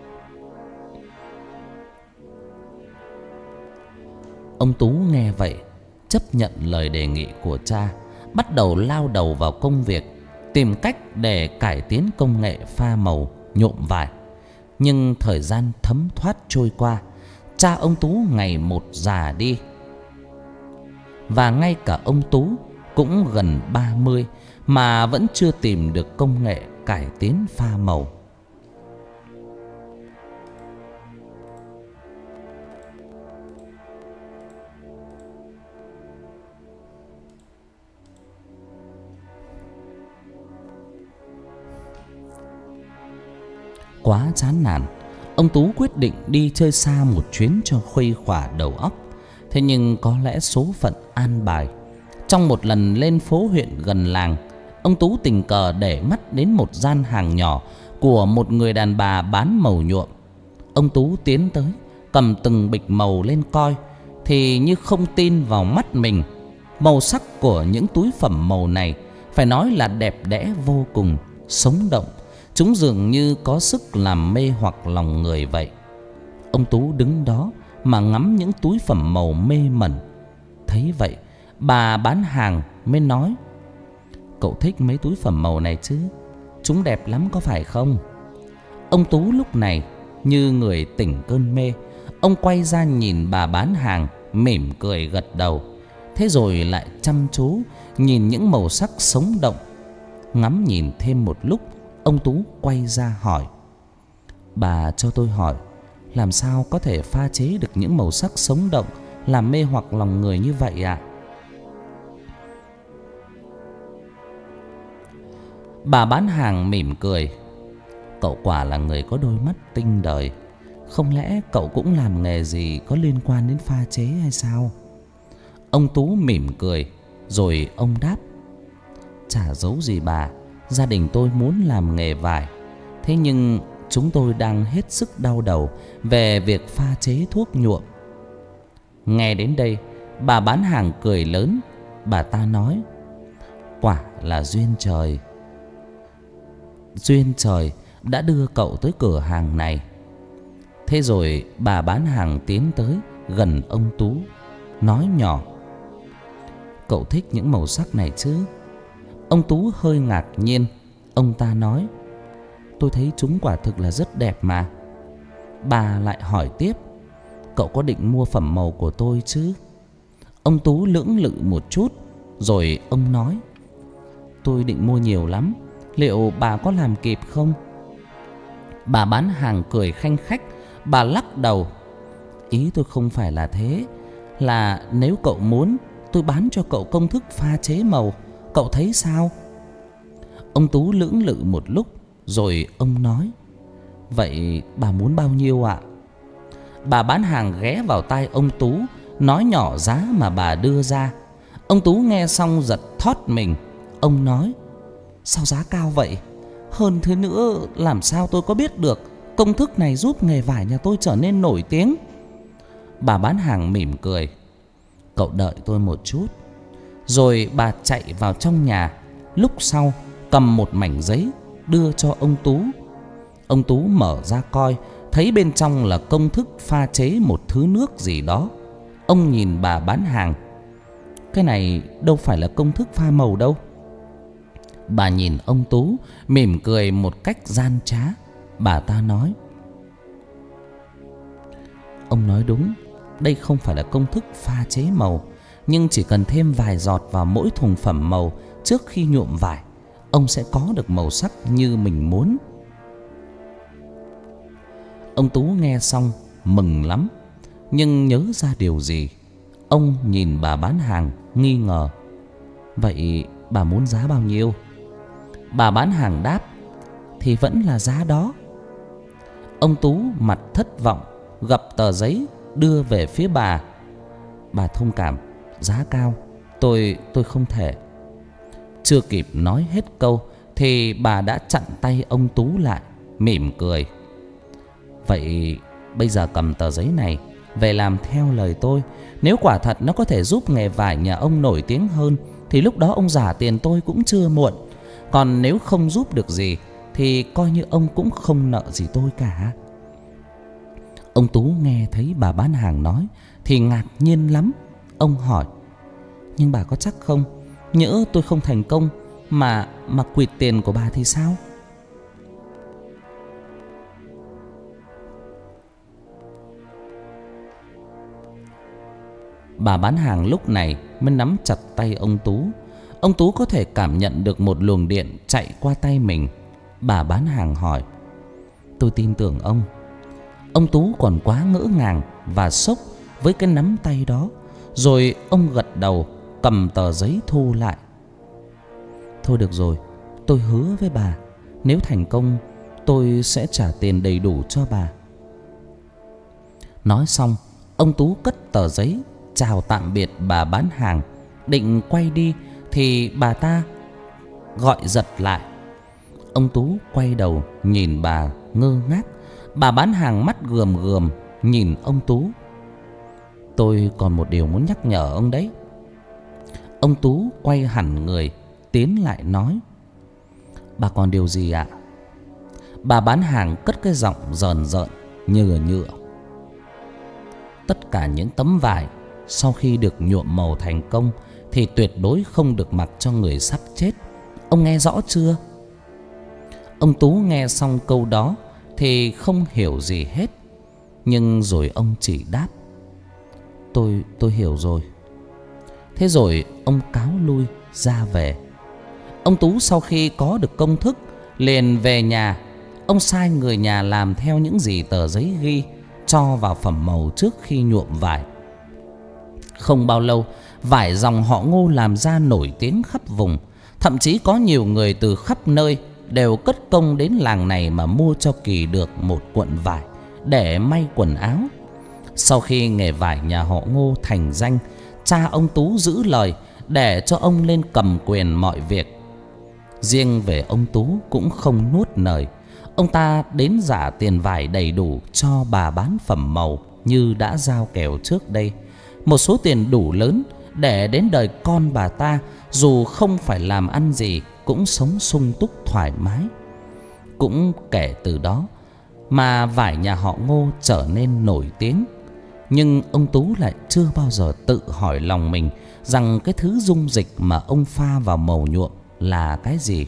Ông Tú nghe vậy, chấp nhận lời đề nghị của cha, bắt đầu lao đầu vào công việc, tìm cách để cải tiến công nghệ pha màu, nhuộm vải. Nhưng thời gian thấm thoát trôi qua, cha ông Tú ngày một già đi. Và ngay cả ông Tú cũng gần 30 mà vẫn chưa tìm được công nghệ cải tiến pha màu. Quá chán nản, Ông Tú quyết định đi chơi xa một chuyến cho khuây khỏa đầu óc. Thế nhưng có lẽ số phận an bài. Trong một lần lên phố huyện gần làng, ông Tú tình cờ để mắt đến một gian hàng nhỏ của một người đàn bà bán màu nhuộm. Ông Tú tiến tới, cầm từng bịch màu lên coi, thì như không tin vào mắt mình. Màu sắc của những túi phẩm màu này phải nói là đẹp đẽ vô cùng, sống động. Chúng dường như có sức làm mê hoặc lòng người vậy. Ông Tú đứng đó mà ngắm những túi phẩm màu mê mẩn. Thấy vậy, bà bán hàng mới nói: "Cậu thích mấy túi phẩm màu này chứ? Chúng đẹp lắm có phải không?" Ông Tú lúc này như người tỉnh cơn mê. Ông quay ra nhìn bà bán hàng, mỉm cười gật đầu. Thế rồi lại chăm chú nhìn những màu sắc sống động. Ngắm nhìn thêm một lúc, ông Tú quay ra hỏi: "Bà cho tôi hỏi, làm sao có thể pha chế được những màu sắc sống động, làm mê hoặc lòng người như vậy ạ?" Bà bán hàng mỉm cười: "Cậu quả là người có đôi mắt tinh đời. Không lẽ cậu cũng làm nghề gì có liên quan đến pha chế hay sao?" Ông Tú mỉm cười, rồi ông đáp: "Chả giấu gì bà, gia đình tôi muốn làm nghề vải. Thế nhưng chúng tôi đang hết sức đau đầu về việc pha chế thuốc nhuộm." Nghe đến đây, bà bán hàng cười lớn. Bà ta nói: "Quả là duyên trời. Duyên trời đã đưa cậu tới cửa hàng này." Thế rồi bà bán hàng tiến tới gần ông Tú, nói nhỏ: "Cậu thích những màu sắc này chứ?" Ông Tú hơi ngạc nhiên. Ông ta nói: "Tôi thấy chúng quả thực là rất đẹp mà." Bà lại hỏi tiếp: "Cậu có định mua phẩm màu của tôi chứ?" Ông Tú lưỡng lự một chút, rồi ông nói: "Tôi định mua nhiều lắm, liệu bà có làm kịp không?" Bà bán hàng cười khanh khách. Bà lắc đầu: "Ý tôi không phải là thế. Là nếu cậu muốn, tôi bán cho cậu công thức pha chế màu. Cậu thấy sao?" Ông Tú lưỡng lự một lúc, rồi ông nói: "Vậy bà muốn bao nhiêu ạ?" Bà bán hàng ghé vào tai ông Tú, nói nhỏ giá mà bà đưa ra. Ông Tú nghe xong giật thót mình. Ông nói: "Sao giá cao vậy? Hơn thế nữa, làm sao tôi có biết được công thức này giúp nghề vải nhà tôi trở nên nổi tiếng?" Bà bán hàng mỉm cười: "Cậu đợi tôi một chút." Rồi bà chạy vào trong nhà. Lúc sau cầm một mảnh giấy đưa cho ông Tú. Ông Tú mở ra coi, thấy bên trong là công thức pha chế một thứ nước gì đó. Ông nhìn bà bán hàng: "Cái này đâu phải là công thức pha màu đâu." Bà nhìn ông Tú, mỉm cười một cách gian trá. Bà ta nói: "Ông nói đúng, đây không phải là công thức pha chế màu, nhưng chỉ cần thêm vài giọt vào mỗi thùng phẩm màu trước khi nhuộm vải, ông sẽ có được màu sắc như mình muốn." Ông Tú nghe xong mừng lắm, nhưng nhớ ra điều gì. Ông nhìn bà bán hàng nghi ngờ: "Vậy bà muốn giá bao nhiêu?" Bà bán hàng đáp: "Thì vẫn là giá đó." Ông Tú mặt thất vọng, gập tờ giấy đưa về phía bà: "Bà thông cảm, giá cao, tôi không thể." Chưa kịp nói hết câu thì bà đã chặn tay ông Tú lại, mỉm cười: "Vậy bây giờ cầm tờ giấy này về làm theo lời tôi. Nếu quả thật nó có thể giúp nghề vải nhà ông nổi tiếng hơn, thì lúc đó ông trả tiền tôi cũng chưa muộn. Còn nếu không giúp được gì thì coi như ông cũng không nợ gì tôi cả." Ông Tú nghe thấy bà bán hàng nói thì ngạc nhiên lắm. Ông hỏi: "Nhưng bà có chắc không? Nhỡ tôi không thành công mà quỵt tiền của bà thì sao?" Bà bán hàng lúc này mới nắm chặt tay ông Tú. Ông Tú có thể cảm nhận được một luồng điện chạy qua tay mình. Bà bán hàng hỏi: "Tôi tin tưởng ông." Ông Tú còn quá ngỡ ngàng và sốc với cái nắm tay đó. Rồi ông gật đầu, cầm tờ giấy thu lại. "Thôi được rồi, tôi hứa với bà, nếu thành công tôi sẽ trả tiền đầy đủ cho bà." Nói xong, ông Tú cất tờ giấy chào tạm biệt bà bán hàng, định quay đi thì bà ta gọi giật lại. Ông Tú quay đầu nhìn bà ngơ ngác. Bà bán hàng mắt gườm gườm nhìn ông Tú. "Tôi còn một điều muốn nhắc nhở ông đấy." Ông Tú quay hẳn người tiến lại nói. "Bà còn điều gì ạ?" Bà bán hàng cất cái giọng rờn rợn nhựa nhựa. "Tất cả những tấm vải sau khi được nhuộm màu thành công thì tuyệt đối không được mặc cho người sắp chết. Ông nghe rõ chưa?" Ông Tú nghe xong câu đó thì không hiểu gì hết. Nhưng rồi ông chỉ đáp: Tôi hiểu rồi." Thế rồi ông cáo lui ra về. Ông Tú sau khi có được công thức liền về nhà. Ông sai người nhà làm theo những gì tờ giấy ghi, cho vào phẩm màu trước khi nhuộm vải. Không bao lâu, vải dòng họ Ngô làm ra nổi tiếng khắp vùng. Thậm chí có nhiều người từ khắp nơi đều cất công đến làng này mà mua cho Kỳ được một cuộn vải để may quần áo. Sau khi nghề vải nhà họ Ngô thành danh, cha ông Tú giữ lời để cho ông lên cầm quyền mọi việc. Riêng về ông Tú cũng không nuốt lời. Ông ta đến giả tiền vải đầy đủ cho bà bán phẩm màu như đã giao kèo trước đây, một số tiền đủ lớn để đến đời con bà ta dù không phải làm ăn gì cũng sống sung túc thoải mái. Cũng kể từ đó mà vải nhà họ Ngô trở nên nổi tiếng. Nhưng ông Tú lại chưa bao giờ tự hỏi lòng mình rằng cái thứ dung dịch mà ông pha vào màu nhuộm là cái gì.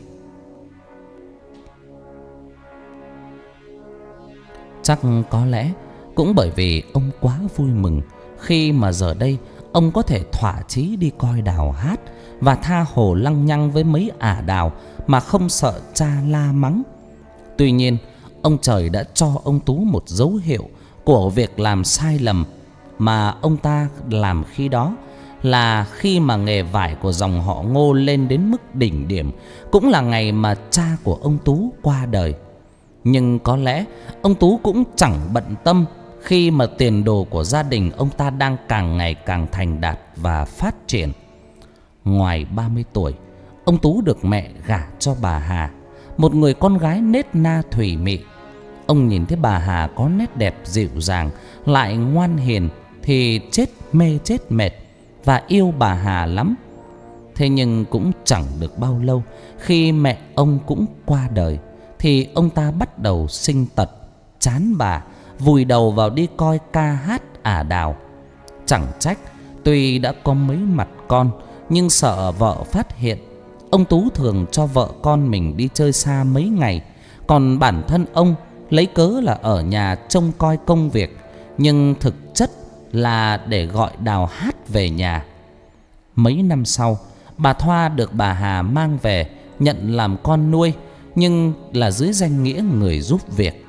Chắc có lẽ cũng bởi vì ông quá vui mừng khi mà giờ đây ông có thể thỏa chí đi coi đào hát và tha hồ lăng nhăng với mấy ả đào mà không sợ cha la mắng. Tuy nhiên, ông trời đã cho ông Tú một dấu hiệu của việc làm sai lầm mà ông ta làm khi đó, là khi mà nghề vải của dòng họ Ngô lên đến mức đỉnh điểm, cũng là ngày mà cha của ông Tú qua đời. Nhưng có lẽ ông Tú cũng chẳng bận tâm khi mà tiền đồ của gia đình ông ta đang càng ngày càng thành đạt và phát triển. Ngoài 30 tuổi, ông Tú được mẹ gả cho bà Hà, một người con gái nết na thủy mị. Ông nhìn thấy bà Hà có nét đẹp dịu dàng, lại ngoan hiền thì chết mê chết mệt và yêu bà Hà lắm. Thế nhưng cũng chẳng được bao lâu, khi mẹ ông cũng qua đời thì ông ta bắt đầu sinh tật, chán bà, vùi đầu vào đi coi ca hát ả đào. Chẳng trách, tuy đã có mấy mặt con, nhưng sợ vợ phát hiện, ông Tú thường cho vợ con mình đi chơi xa mấy ngày. Còn bản thân ông lấy cớ là ở nhà trông coi công việc, nhưng thực chất là để gọi đào hát về nhà. Mấy năm sau, bà Thoa được bà Hà mang về nhận làm con nuôi, nhưng là dưới danh nghĩa người giúp việc.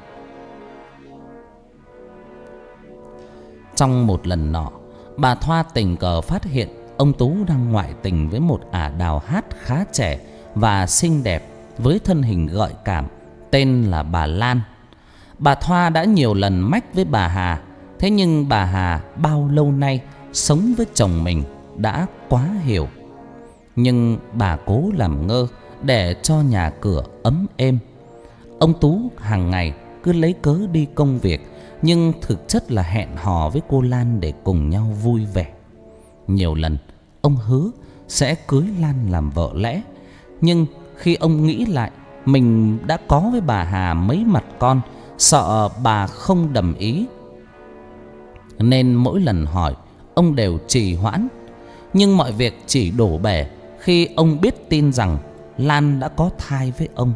Trong một lần nọ, bà Thoa tình cờ phát hiện ông Tú đang ngoại tình với một ả đào hát khá trẻ và xinh đẹp với thân hình gợi cảm, tên là bà Lan. Bà Thoa đã nhiều lần mách với bà Hà, thế nhưng bà Hà bao lâu nay sống với chồng mình đã quá hiểu. Nhưng bà cố làm ngơ để cho nhà cửa ấm êm. Ông Tú hàng ngày cứ lấy cớ đi công việc, nhưng thực chất là hẹn hò với cô Lan để cùng nhau vui vẻ. Nhiều lần ông hứa sẽ cưới Lan làm vợ lẽ, nhưng khi ông nghĩ lại mình đã có với bà Hà mấy mặt con, sợ bà không đầm ý, nên mỗi lần hỏi ông đều trì hoãn. Nhưng mọi việc chỉ đổ bể khi ông biết tin rằng Lan đã có thai với ông.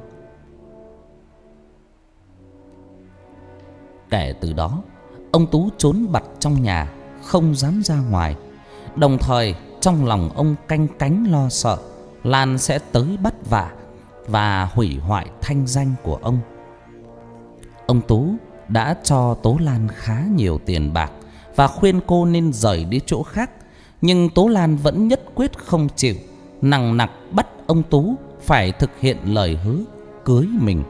Kể từ đó, ông Tú trốn bặt trong nhà, không dám ra ngoài. Đồng thời trong lòng ông canh cánh lo sợ Lan sẽ tới bắt vạ và hủy hoại thanh danh của ông. Ông Tú đã cho Tố Lan khá nhiều tiền bạc và khuyên cô nên rời đi chỗ khác, nhưng Tố Lan vẫn nhất quyết không chịu, nằng nặc bắt ông Tú phải thực hiện lời hứa cưới mình.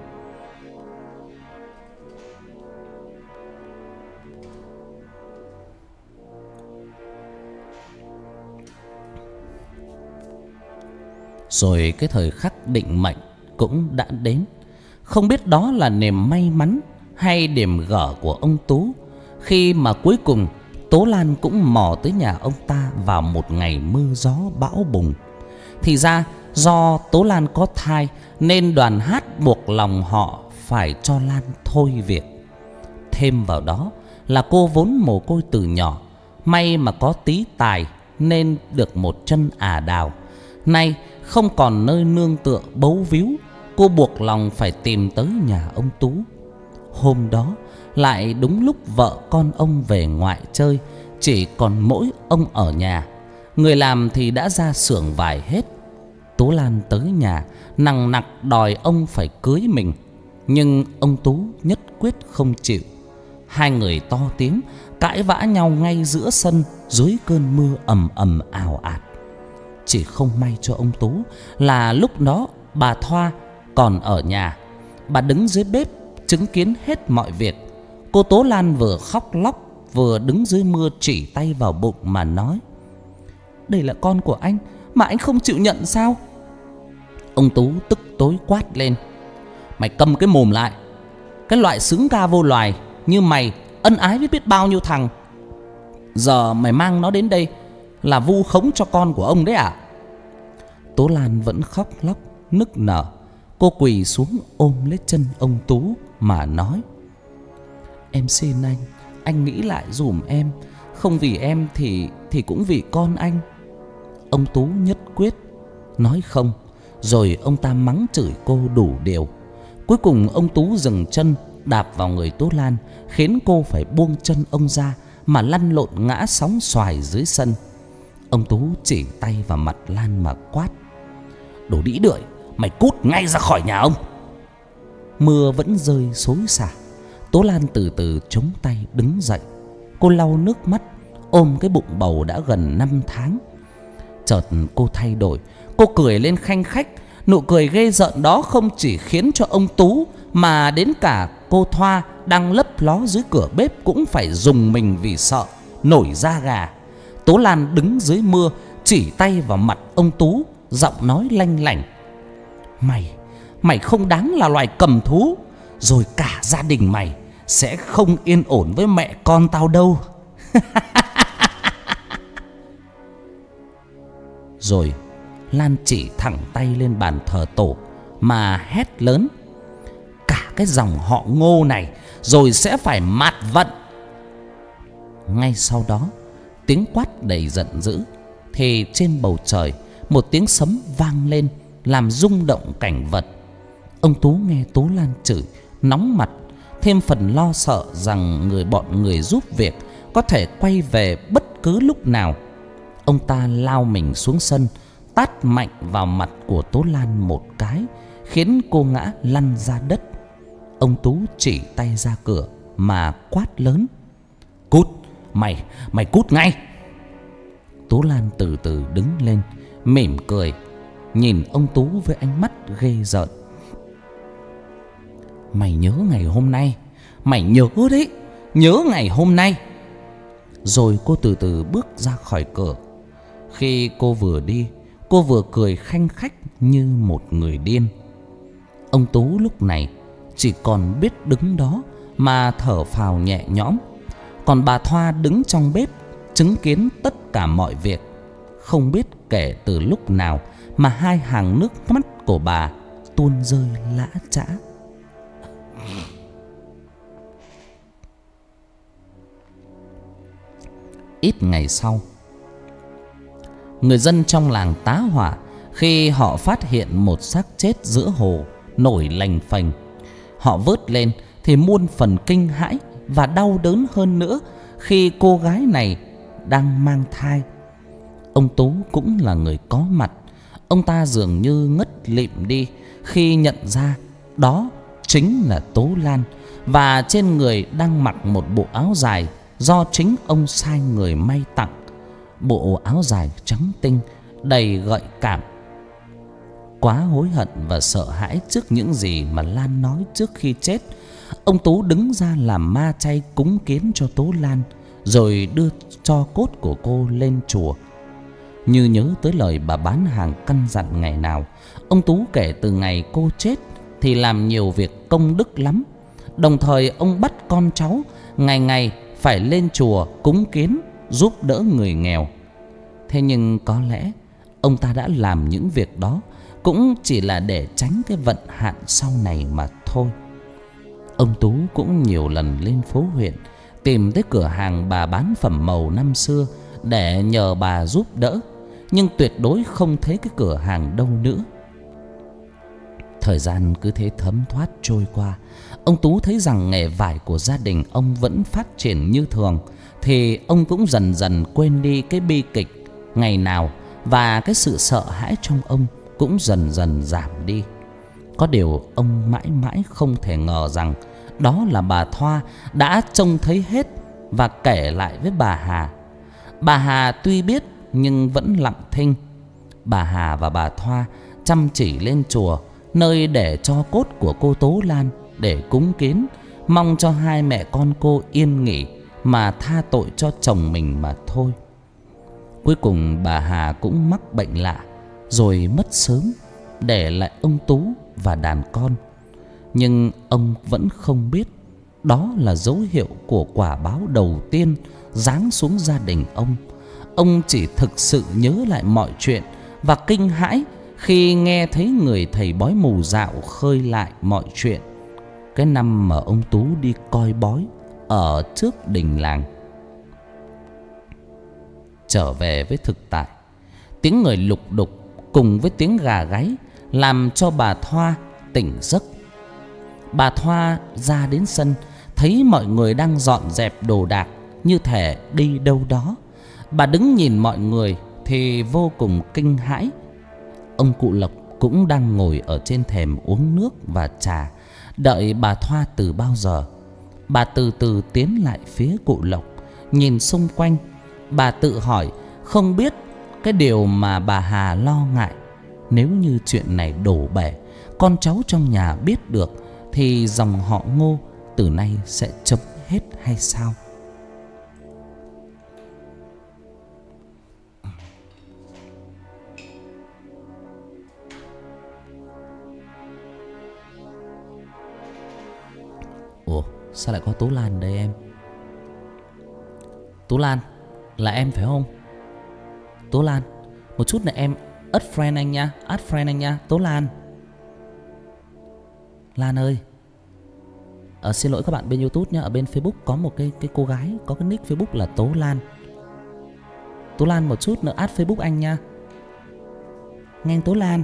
Rồi cái thời khắc định mệnh cũng đã đến. Không biết đó là niềm may mắn hay điểm gở của ông Tú, khi mà cuối cùng Tố Lan cũng mò tới nhà ông ta vào một ngày mưa gió bão bùng. Thì ra do Tố Lan có thai nên đoàn hát buộc lòng họ phải cho Lan thôi việc. Thêm vào đó là cô vốn mồ côi từ nhỏ, may mà có tí tài nên được một chân ả đào. Nay không còn nơi nương tựa bấu víu, cô buộc lòng phải tìm tới nhà ông Tú. Hôm đó lại đúng lúc vợ con ông về ngoại chơi, chỉ còn mỗi ông ở nhà. Người làm thì đã ra xưởng vải hết. Tố Lan tới nhà nằng nặc đòi ông phải cưới mình, nhưng ông Tú nhất quyết không chịu. Hai người to tiếng cãi vã nhau ngay giữa sân dưới cơn mưa ầm ầm ào ạt. Chỉ không may cho ông Tú là lúc đó bà Thoa còn ở nhà. Bà đứng dưới bếp chứng kiến hết mọi việc. Cô Tố Lan vừa khóc lóc vừa đứng dưới mưa chỉ tay vào bụng mà nói: "Đây là con của anh mà anh không chịu nhận sao?" Ông Tú tức tối quát lên: "Mày câm cái mồm lại! Cái loại xứng ca vô loài như mày ân ái với biết bao nhiêu thằng, giờ mày mang nó đến đây là vu khống cho con của ông đấy à?" Tố Lan vẫn khóc lóc nức nở. Cô quỳ xuống ôm lấy chân ông Tú mà nói: "Em xin anh nghĩ lại dùm em. Không vì em thì cũng vì con anh." Ông Tú nhất quyết nói không. Rồi ông ta mắng chửi cô đủ điều. Cuối cùng ông Tú dừng chân đạp vào người Tố Lan, khiến cô phải buông chân ông ra mà lăn lộn ngã sóng xoài dưới sân. Ông Tú chỉ tay vào mặt Lan mà quát: "Đồ đĩ đưởi, mày cút ngay ra khỏi nhà ông!" Mưa vẫn rơi xối xả. Tố Lan từ từ chống tay đứng dậy. Cô lau nước mắt, ôm cái bụng bầu đã gần 5 tháng. Chợt cô thay đổi. Cô cười lên khanh khách. Nụ cười ghê rợn đó không chỉ khiến cho ông Tú mà đến cả cô Thoa đang lấp ló dưới cửa bếp cũng phải rùng mình vì sợ, nổi da gà. Tố Lan đứng dưới mưa chỉ tay vào mặt ông Tú, giọng nói lanh lảnh: Mày không đáng là loài cầm thú. Rồi cả gia đình mày sẽ không yên ổn với mẹ con tao đâu." Rồi Lan chỉ thẳng tay lên bàn thờ tổ mà hét lớn: "Cả cái dòng họ Ngô này rồi sẽ phải mạt vận." Ngay sau đó tiếng quát đầy giận dữ, thì trên bầu trời một tiếng sấm vang lên làm rung động cảnh vật. Ông Tú nghe Tố Lan chửi nóng mặt, thêm phần lo sợ rằng bọn người giúp việc có thể quay về bất cứ lúc nào. Ông ta lao mình xuống sân, tát mạnh vào mặt của Tố Lan một cái, khiến cô ngã lăn ra đất. Ông Tú chỉ tay ra cửa mà quát lớn: "Cút! Mày cút ngay!" Tố Lan từ từ đứng lên, mỉm cười, nhìn ông Tú với ánh mắt ghê rợn: "Mày nhớ ngày hôm nay, mày nhớ đấy, nhớ ngày hôm nay." Rồi cô từ từ bước ra khỏi cửa. Khi cô vừa đi, cô vừa cười khanh khách như một người điên. Ông Tú lúc này chỉ còn biết đứng đó mà thở phào nhẹ nhõm. Còn bà Thoa đứng trong bếp chứng kiến tất cả mọi việc. Không biết kể từ lúc nào mà hai hàng nước mắt của bà tuôn rơi lã chã. Ít ngày sau, người dân trong làng tá hỏa khi họ phát hiện một xác chết giữa hồ nổi lành phành. Họ vớt lên thì muôn phần kinh hãi và đau đớn hơn nữa khi cô gái này đang mang thai. Ông Tú cũng là người có mặt. Ông ta dường như ngất lịm đi khi nhận ra đó chính là Tố Lan, và trên người đang mặc một bộ áo dài do chính ông sai người may tặng. Bộ áo dài trắng tinh đầy gợi cảm. Quá hối hận và sợ hãi trước những gì mà Lan nói trước khi chết, ông Tú đứng ra làm ma chay cúng kiến cho Tố Lan, rồi đưa tro cốt của cô lên chùa. như nhớ tới lời bà bán hàng căn dặn ngày nào. Ông Tú kể từ ngày cô chết thì làm nhiều việc công đức lắm. Đồng thời ông bắt con cháu ngày ngày phải lên chùa cúng kiến giúp đỡ người nghèo. Thế nhưng có lẽ ông ta đã làm những việc đó cũng chỉ là để tránh cái vận hạn sau này mà thôi. Ông Tú cũng nhiều lần lên phố huyện tìm tới cửa hàng bà bán phẩm màu năm xưa để nhờ bà giúp đỡ, nhưng tuyệt đối không thấy cái cửa hàng đâu nữa. Thời gian cứ thế thấm thoát trôi qua. Ông Tú thấy rằng nghề vải của gia đình ông vẫn phát triển như thường, thì ông cũng dần dần quên đi cái bi kịch ngày nào, và cái sự sợ hãi trong ông cũng dần dần giảm đi. Có điều ông mãi mãi không thể ngờ rằng đó là bà Thoa đã trông thấy hết và kể lại với bà Hà. Bà Hà tuy biết nhưng vẫn lặng thinh. Bà Hà và bà Thoa chăm chỉ lên chùa, nơi để tro cốt của cô Tố Lan, để cúng kiến, mong cho hai mẹ con cô yên nghỉ mà tha tội cho chồng mình mà thôi. Cuối cùng bà Hà cũng mắc bệnh lạ rồi mất sớm, để lại ông Tú và đàn con. Nhưng ông vẫn không biết đó là dấu hiệu của quả báo đầu tiên giáng xuống gia đình ông. Ông chỉ thực sự nhớ lại mọi chuyện và kinh hãi khi nghe thấy người thầy bói mù dạo khơi lại mọi chuyện cái năm mà ông Tú đi coi bói ở trước đình làng. Trở về với thực tại, tiếng người lục đục cùng với tiếng gà gáy làm cho bà Thoa tỉnh giấc. Bà Thoa ra đến sân, thấy mọi người đang dọn dẹp đồ đạc như thể đi đâu đó. Bà đứng nhìn mọi người thì vô cùng kinh hãi. Ông cụ Lộc cũng đang ngồi ở trên thềm uống nước và trà, đợi bà Thoa từ bao giờ. Bà từ từ tiến lại phía cụ Lộc, nhìn xung quanh. Bà tự hỏi không biết cái điều mà bà Hà lo ngại, nếu như chuyện này đổ bể, con cháu trong nhà biết được, thì dòng họ Ngô từ nay sẽ chấm hết hay sao? Ủa, sao lại có Tú Lan đây em? Tú Lan, là em phải không? Tú Lan, một chút này em add friend anh nha, add friend anh nha, Tú Lan. Lan ơi, xin lỗi các bạn bên YouTube nhá, ở bên Facebook có một cái cô gái có cái nick Facebook là Tố Lan. Tú Lan một chút nữa add Facebook anh nha. Nghe anh Tố Lan.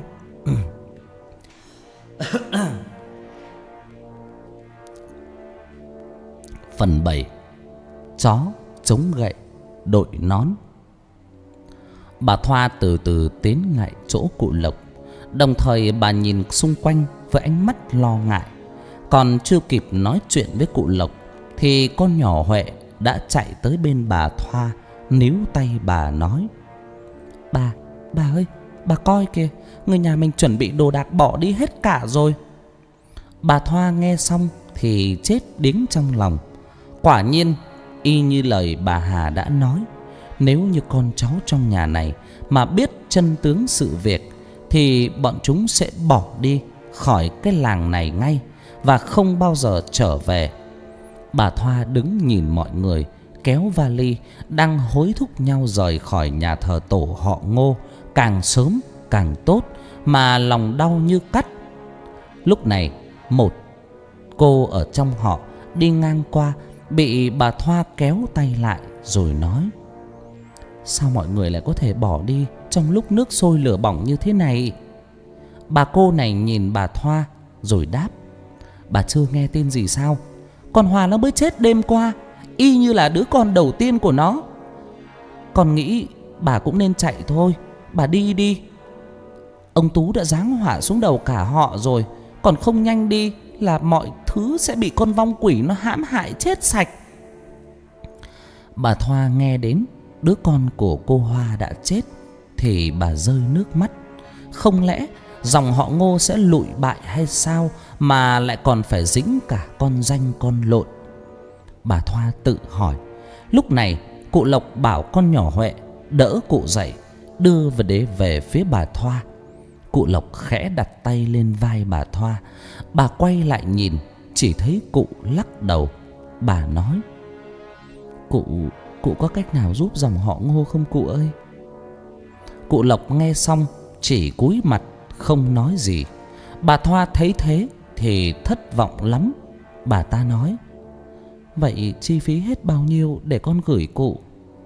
Phần 7. Chó chống gậy đội nón. Bà Thoa từ từ tiến lại chỗ cụ Lộc, đồng thời bà nhìn xung quanh với ánh mắt lo ngại. Còn chưa kịp nói chuyện với cụ Lộc thì con nhỏ Huệ đã chạy tới bên bà Thoa, níu tay bà nói: Bà ơi, bà coi kìa, người nhà mình chuẩn bị đồ đạc bỏ đi hết cả rồi. Bà Thoa nghe xong thì chết điếng trong lòng. Quả nhiên y như lời bà Hà đã nói, nếu như con cháu trong nhà này mà biết chân tướng sự việc thì bọn chúng sẽ bỏ đi khỏi cái làng này ngay và không bao giờ trở về. Bà Thoa đứng nhìn mọi người kéo vali đang hối thúc nhau rời khỏi nhà thờ tổ họ Ngô càng sớm càng tốt, mà lòng đau như cắt. Lúc này một cô ở trong họ đi ngang qua, bị bà Thoa kéo tay lại rồi nói: Sao mọi người lại có thể bỏ đi trong lúc nước sôi lửa bỏng như thế này? Bà cô này nhìn bà Thoa rồi đáp: Bà chưa nghe tin gì sao? Con Hòa nó mới chết đêm qua, y như là đứa con đầu tiên của nó. Con nghĩ bà cũng nên chạy thôi, bà đi đi. Ông Tú đã giáng họa xuống đầu cả họ rồi, còn không nhanh đi là mọi thứ sẽ bị con vong quỷ nó hãm hại chết sạch. Bà Thoa nghe đến đứa con của cô Hoa đã chết thì bà rơi nước mắt. Không lẽ dòng họ Ngô sẽ lụi bại hay sao mà lại còn phải dính cả con danh con lộn? Bà Thoa tự hỏi. Lúc này cụ Lộc bảo con nhỏ Huệ đỡ cụ dậy, đưa về phía bà Thoa. Cụ Lộc khẽ đặt tay lên vai bà Thoa. Bà quay lại nhìn, chỉ thấy cụ lắc đầu. Bà nói: Cụ có cách nào giúp dòng họ Ngô không cụ ơi? Cụ Lộc nghe xong chỉ cúi mặt không nói gì. Bà Thoa thấy thế thì thất vọng lắm. Bà ta nói: vậy chi phí hết bao nhiêu để con gửi cụ?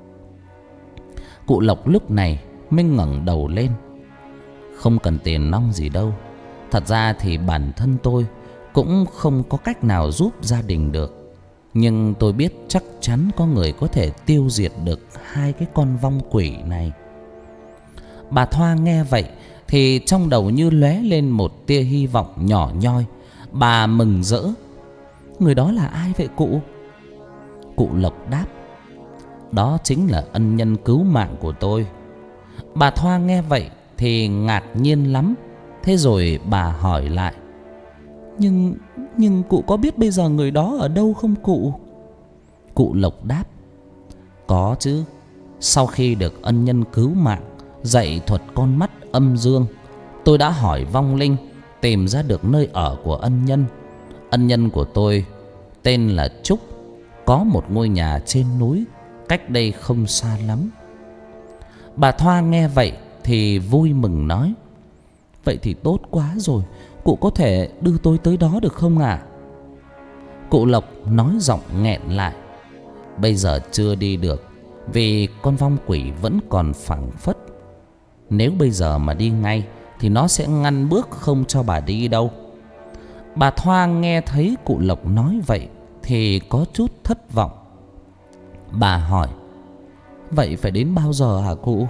Cụ Lộc lúc này mới ngẩng đầu lên: không cần tiền nong gì đâu. Thật ra thì bản thân tôi cũng không có cách nào giúp gia đình được, nhưng tôi biết chắc chắn có người có thể tiêu diệt được hai cái con vong quỷ này. Bà Thoa nghe vậy thì trong đầu như lóe lên một tia hy vọng nhỏ nhoi. Bà mừng rỡ: người đó là ai vậy cụ? Cụ Lộc đáp: đó chính là ân nhân cứu mạng của tôi. Bà Thoa nghe vậy thì ngạc nhiên lắm. Thế rồi bà hỏi lại: Nhưng cụ có biết bây giờ người đó ở đâu không cụ? Cụ Lộc đáp: có chứ. Sau khi được ân nhân cứu mạng dạy thuật con mắt âm dương, tôi đã hỏi vong linh, tìm ra được nơi ở của ân nhân. Ân nhân của tôi tên là Trúc, có một ngôi nhà trên núi, cách đây không xa lắm. Bà Thoa nghe vậy thì vui mừng nói: vậy thì tốt quá rồi, cụ có thể đưa tôi tới đó được không ạ? Cụ Lộc nói giọng nghẹn lại: bây giờ chưa đi được, vì con vong quỷ vẫn còn phảng phất. Nếu bây giờ mà đi ngay thì nó sẽ ngăn bước không cho bà đi đâu. Bà Thoa nghe thấy cụ Lộc nói vậy thì có chút thất vọng. Bà hỏi: vậy phải đến bao giờ hả cụ?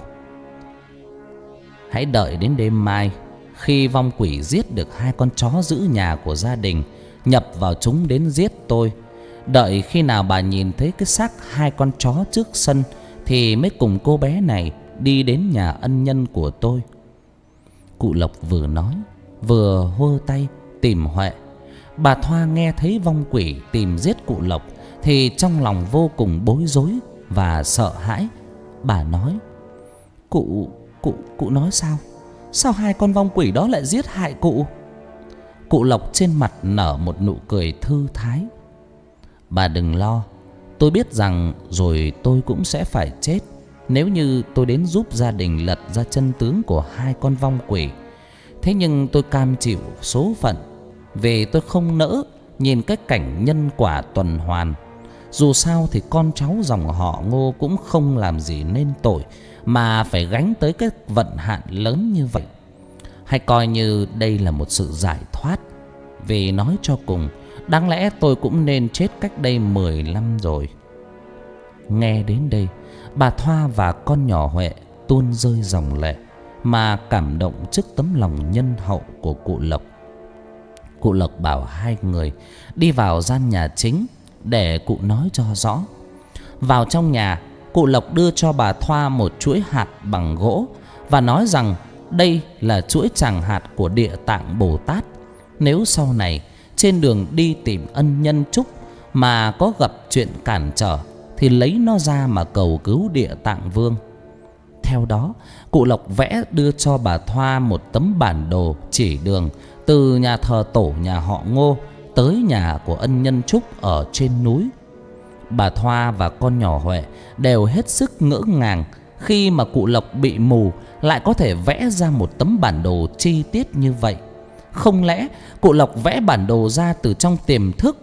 Hãy đợi đến đêm mai, khi vong quỷ giết được hai con chó giữ nhà của gia đình, nhập vào chúng đến giết tôi. Đợi khi nào bà nhìn thấy cái xác hai con chó trước sân thì mới cùng cô bé này đi đến nhà ân nhân của tôi. Cụ Lộc vừa nói vừa hơ tay tìm Huệ. Bà Thoa nghe thấy vong quỷ tìm giết cụ Lộc thì trong lòng vô cùng bối rối và sợ hãi. Bà nói: Cụ nói sao? Sao hai con vong quỷ đó lại giết hại cụ? Cụ Lộc trên mặt nở một nụ cười thư thái: bà đừng lo. Tôi biết rằng rồi tôi cũng sẽ phải chết nếu như tôi đến giúp gia đình lật ra chân tướng của hai con vong quỷ. Thế nhưng tôi cam chịu số phận, vì tôi không nỡ nhìn cái cảnh nhân quả tuần hoàn. Dù sao thì con cháu dòng họ Ngô cũng không làm gì nên tội mà phải gánh tới cái vận hạn lớn như vậy. Hay coi như đây là một sự giải thoát. Vì nói cho cùng, đáng lẽ tôi cũng nên chết cách đây 10 năm rồi. Nghe đến đây, bà Thoa và con nhỏ Huệ tuôn rơi dòng lệ mà cảm động trước tấm lòng nhân hậu của cụ Lộc. Cụ Lộc bảo hai người đi vào gian nhà chính để cụ nói cho rõ. Vào trong nhà, cụ Lộc đưa cho bà Thoa một chuỗi hạt bằng gỗ và nói rằng đây là chuỗi tràng hạt của Địa Tạng Bồ Tát. Nếu sau này trên đường đi tìm ân nhân Trúc mà có gặp chuyện cản trở thì lấy nó ra mà cầu cứu Địa Tạng Vương. Theo đó, cụ Lộc vẽ đưa cho bà Thoa một tấm bản đồ chỉ đường từ nhà thờ tổ nhà họ Ngô tới nhà của ân nhân Trúc ở trên núi. Bà Thoa và con nhỏ Huệ đều hết sức ngỡ ngàng khi mà cụ Lộc bị mù lại có thể vẽ ra một tấm bản đồ chi tiết như vậy. Không lẽ cụ Lộc vẽ bản đồ ra từ trong tiềm thức?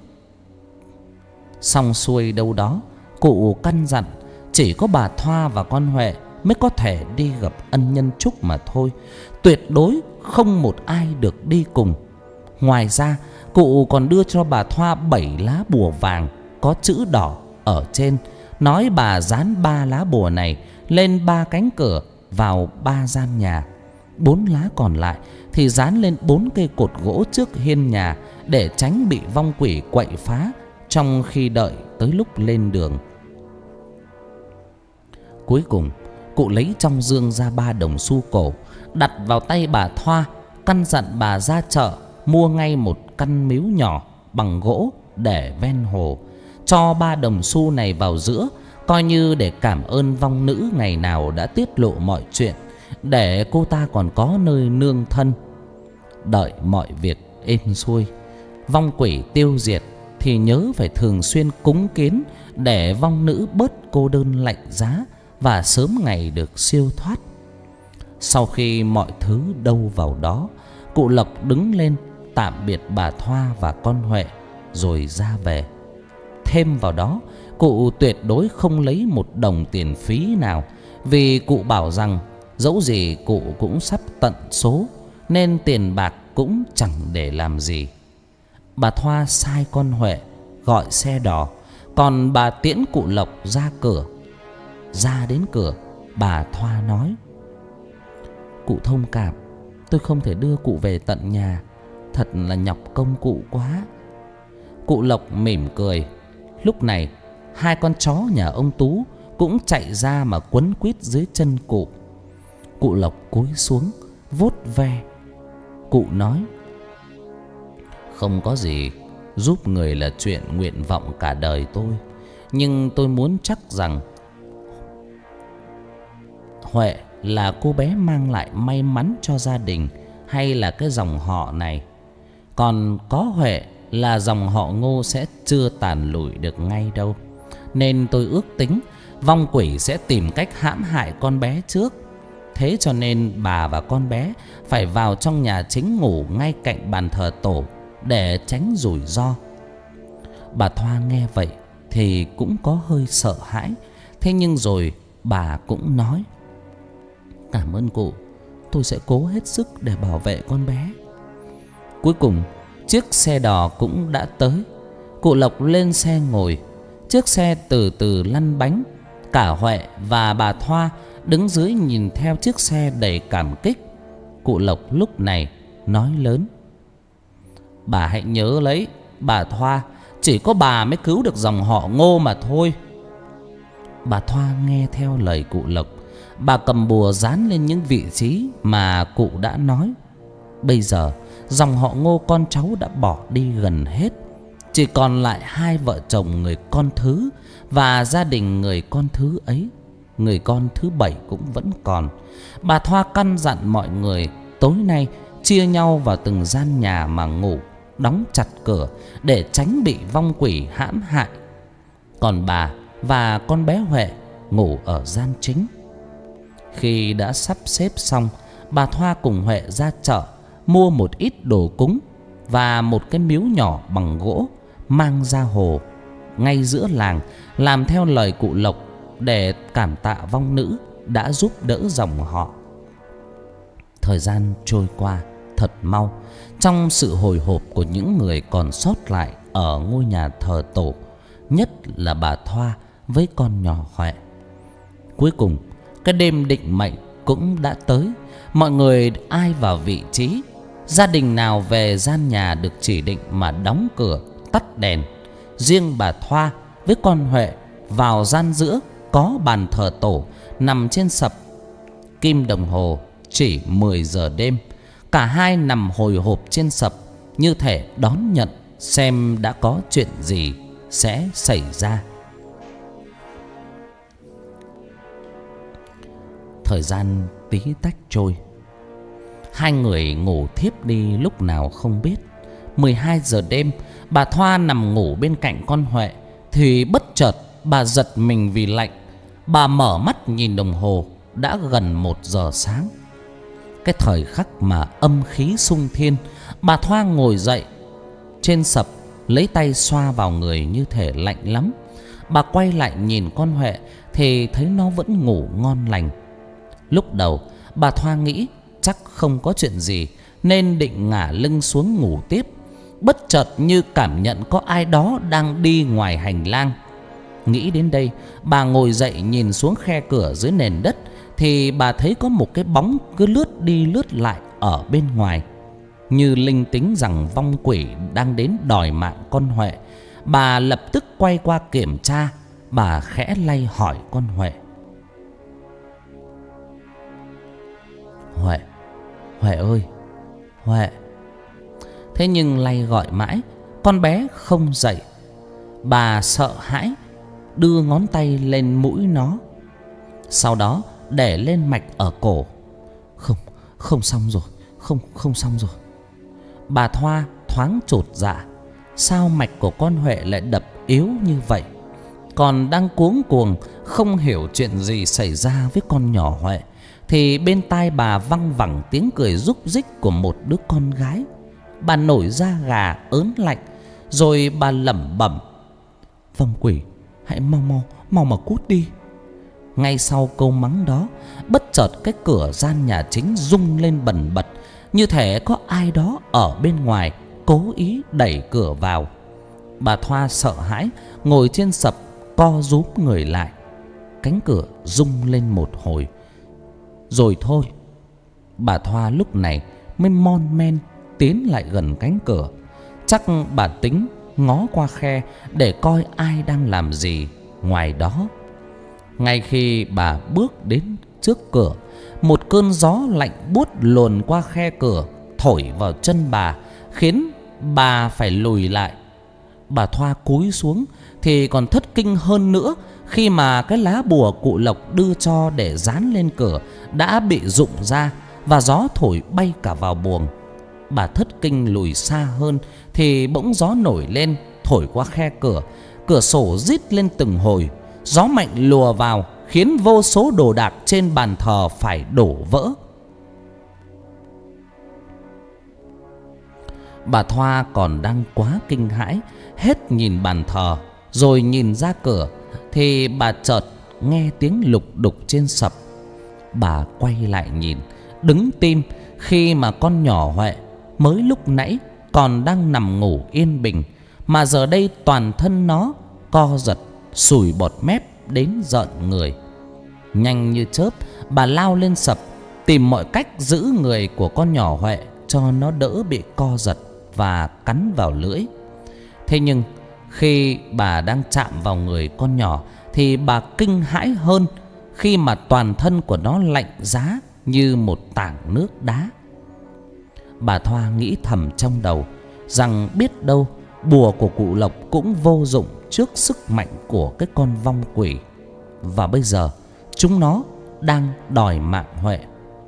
Xong xuôi đâu đó, cụ căn dặn chỉ có bà Thoa và con Huệ mới có thể đi gặp ân nhân Trúc mà thôi. Tuyệt đối không một ai được đi cùng. Ngoài ra, cụ còn đưa cho bà Thoa 7 lá bùa vàng có chữ đỏ ở trên, nói bà dán 3 lá bùa này lên 3 cánh cửa vào 3 gian nhà. 4 lá còn lại thì dán lên 4 cây cột gỗ trước hiên nhà để tránh bị vong quỷ quậy phá trong khi đợi tới lúc lên đường. Cuối cùng, cụ lấy trong dương ra 3 đồng xu cổ, đặt vào tay bà Thoa, căn dặn bà ra chợ mua ngay một căn miếu nhỏ bằng gỗ để ven hồ, cho 3 đồng xu này vào giữa, coi như để cảm ơn vong nữ ngày nào đã tiết lộ mọi chuyện, để cô ta còn có nơi nương thân. Đợi mọi việc êm xuôi, vong quỷ tiêu diệt, thì nhớ phải thường xuyên cúng kiến để vong nữ bớt cô đơn lạnh giá và sớm ngày được siêu thoát. Sau khi mọi thứ đâu vào đó, cụ Lộc đứng lên tạm biệt bà Thoa và con Huệ rồi ra về. Thêm vào đó, cụ tuyệt đối không lấy một đồng tiền phí nào, vì cụ bảo rằng dẫu gì cụ cũng sắp tận số, nên tiền bạc cũng chẳng để làm gì. Bà Thoa sai con Huệ gọi xe đò, còn bà tiễn cụ Lộc ra cửa. Ra đến cửa, bà Thoa nói: "Cụ thông cảm, tôi không thể đưa cụ về tận nhà, thật là nhọc công cụ quá." Cụ Lộc mỉm cười. Lúc này, hai con chó nhà ông Tú cũng chạy ra mà quấn quýt dưới chân cụ. Cụ Lộc cúi xuống vuốt ve. Cụ nói: "Không có gì, giúp người là chuyện nguyện vọng cả đời tôi. Nhưng tôi muốn chắc rằng Huệ là cô bé mang lại may mắn cho gia đình hay là cái dòng họ này. Còn có Huệ là dòng họ Ngô sẽ chưa tàn lụi được ngay đâu. Nên tôi ước tính vong quỷ sẽ tìm cách hãm hại con bé trước. Thế cho nên bà và con bé phải vào trong nhà chính ngủ ngay cạnh bàn thờ tổ để tránh rủi ro." Bà Thoa nghe vậy thì cũng có hơi sợ hãi. Thế nhưng rồi bà cũng nói: "Cảm ơn cụ, tôi sẽ cố hết sức để bảo vệ con bé." Cuối cùng chiếc xe đò cũng đã tới. Cụ Lộc lên xe ngồi. Chiếc xe từ từ lăn bánh. Cả Huệ và bà Thoa đứng dưới nhìn theo chiếc xe đầy cảm kích. Cụ Lộc lúc này nói lớn: "Bà hãy nhớ lấy, bà Thoa, chỉ có bà mới cứu được dòng họ Ngô mà thôi." Bà Thoa nghe theo lời cụ Lộc. Bà cầm bùa dán lên những vị trí mà cụ đã nói. Bây giờ dòng họ Ngô con cháu đã bỏ đi gần hết, chỉ còn lại hai vợ chồng người con thứ và gia đình người con thứ ấy. Người con thứ bảy cũng vẫn còn. Bà Thoa căn dặn mọi người tối nay chia nhau vào từng gian nhà mà ngủ, đóng chặt cửa để tránh bị vong quỷ hãm hại. Còn bà và con bé Huệ ngủ ở gian chính. Khi đã sắp xếp xong, bà Thoa cùng Huệ ra chợ mua một ít đồ cúng và một cái miếu nhỏ bằng gỗ mang ra hồ ngay giữa làng, làm theo lời cụ Lộc để cảm tạ vong nữ đã giúp đỡ dòng họ. Thời gian trôi qua thật mau trong sự hồi hộp của những người còn sót lại ở ngôi nhà thờ tổ, nhất là bà Thoa với con nhỏ Huệ. Cuối cùng cái đêm định mệnh cũng đã tới. Mọi người ai vào vị trí, gia đình nào về gian nhà được chỉ định mà đóng cửa tắt đèn. Riêng bà Thoa với con Huệ vào gian giữa có bàn thờ tổ nằm trên sập. Kim đồng hồ chỉ 10 giờ đêm. Cả hai nằm hồi hộp trên sập, như thể đón nhận xem đã có chuyện gì sẽ xảy ra. Thời gian tí tách trôi. Hai người ngủ thiếp đi lúc nào không biết. 12 giờ đêm, bà Thoa nằm ngủ bên cạnh con Huệ thì bất chợt bà giật mình vì lạnh. Bà mở mắt nhìn đồng hồ, đã gần 1 giờ sáng. Cái thời khắc mà âm khí xung thiên, bà Thoa ngồi dậy trên sập, lấy tay xoa vào người như thể lạnh lắm. Bà quay lại nhìn con Huệ thì thấy nó vẫn ngủ ngon lành. Lúc đầu bà Thoa nghĩ chắc không có chuyện gì nên định ngả lưng xuống ngủ tiếp. Bất chợt như cảm nhận có ai đó đang đi ngoài hành lang. Nghĩ đến đây, bà ngồi dậy nhìn xuống khe cửa dưới nền đất thì bà thấy có một cái bóng cứ lướt đi lướt lại ở bên ngoài. Như linh tính rằng vong quỷ đang đến đòi mạng con Huệ, bà lập tức quay qua kiểm tra. Bà khẽ lay hỏi con Huệ: "Huệ, Huệ ơi, Huệ." Thế nhưng lay gọi mãi, con bé không dậy. Bà sợ hãi đưa ngón tay lên mũi nó, sau đó để lên mạch ở cổ. Không xong rồi, không xong rồi. Bà Thoa thoáng chột dạ. Sao mạch của con Huệ lại đập yếu như vậy? Còn đang cuống cuồng không hiểu chuyện gì xảy ra với con nhỏ Huệ, thì bên tai bà văng vẳng tiếng cười rúc rích của một đứa con gái. Bà nổi da gà ớn lạnh, rồi bà lẩm bẩm: Vong quỷ, hãy mau mà cút đi. Ngay sau câu mắng đó, bất chợt cái cửa gian nhà chính rung lên bần bật, như thể có ai đó ở bên ngoài cố ý đẩy cửa vào. Bà Thoa sợ hãi ngồi trên sập, co rúm người lại. Cánh cửa rung lên một hồi rồi thôi. Bà Thoa lúc này mới mon men tiến lại gần cánh cửa. Chắc bà tính ngó qua khe để coi ai đang làm gì ngoài đó. Ngay khi bà bước đến trước cửa, một cơn gió lạnh buốt luồn qua khe cửa, thổi vào chân bà, khiến bà phải lùi lại. Bà Thoa cúi xuống thì còn thất kinh hơn nữa, khi mà cái lá bùa cụ Lộc đưa cho để dán lên cửa đã bị rụng ra, và gió thổi bay cả vào buồng. Bà thất kinh lùi xa hơn thì bỗng gió nổi lên, thổi qua khe cửa. Cửa sổ rít lên từng hồi. Gió mạnh lùa vào, khiến vô số đồ đạc trên bàn thờ phải đổ vỡ. Bà Thoa còn đang quá kinh hãi, hết nhìn bàn thờ rồi nhìn ra cửa, thì bà chợt nghe tiếng lục đục trên sập. Bà quay lại nhìn, đứng tim, khi mà con nhỏ Huệ mới lúc nãy còn đang nằm ngủ yên bình, mà giờ đây toàn thân nó co giật, sùi bọt mép đến rợn người. Nhanh như chớp, bà lao lên sập, tìm mọi cách giữ người của con nhỏ Huệ cho nó đỡ bị co giật và cắn vào lưỡi. Thế nhưng khi bà đang chạm vào người con nhỏ thì bà kinh hãi hơn, khi mà toàn thân của nó lạnh giá như một tảng nước đá. Bà Thoa nghĩ thầm trong đầu rằng biết đâu bùa của cụ Lộc cũng vô dụng trước sức mạnh của cái con vong quỷ, và bây giờ chúng nó đang đòi mạng Huệ.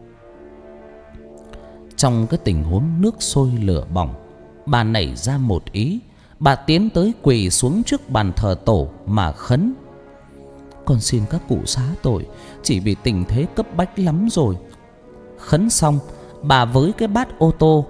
Trong cái tình huống nước sôi lửa bỏng, bà nảy ra một ý. Bà tiến tới quỳ xuống trước bàn thờ tổ mà khấn: Con xin các cụ xá tội, chỉ vì tình thế cấp bách lắm rồi. Khấn xong, bà với cái bát ô tô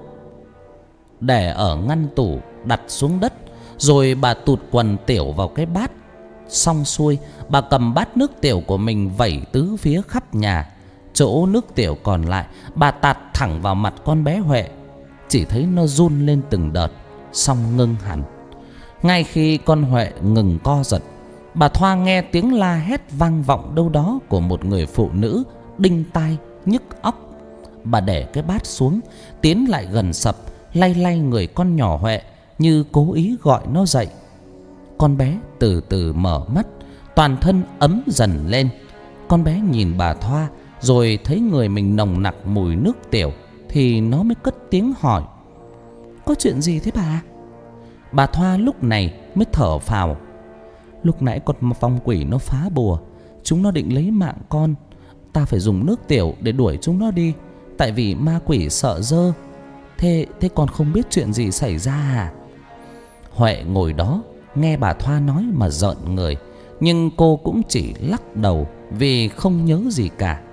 để ở ngăn tủ đặt xuống đất, rồi bà tụt quần tiểu vào cái bát. Xong xuôi, bà cầm bát nước tiểu của mình vẩy tứ phía khắp nhà. Chỗ nước tiểu còn lại, bà tạt thẳng vào mặt con bé Huệ. Chỉ thấy nó run lên từng đợt, xong ngưng hẳn. Ngay khi con Huệ ngừng co giật, bà Thoa nghe tiếng la hét vang vọng đâu đó của một người phụ nữ, đinh tai nhức óc. Bà để cái bát xuống, tiến lại gần sập, lay lay người con nhỏ Huệ như cố ý gọi nó dậy. Con bé từ từ mở mắt, toàn thân ấm dần lên. Con bé nhìn bà Thoa, rồi thấy người mình nồng nặc mùi nước tiểu, thì nó mới cất tiếng hỏi: Có chuyện gì thế bà? Bà Thoa lúc này mới thở phào: Lúc nãy con vong quỷ nó phá bùa, chúng nó định lấy mạng con. Ta phải dùng nước tiểu để đuổi chúng nó đi, tại vì ma quỷ sợ dơ. Thế con không biết chuyện gì xảy ra à? Huệ ngồi đó nghe bà Thoa nói mà rợn người, nhưng cô cũng chỉ lắc đầu vì không nhớ gì cả.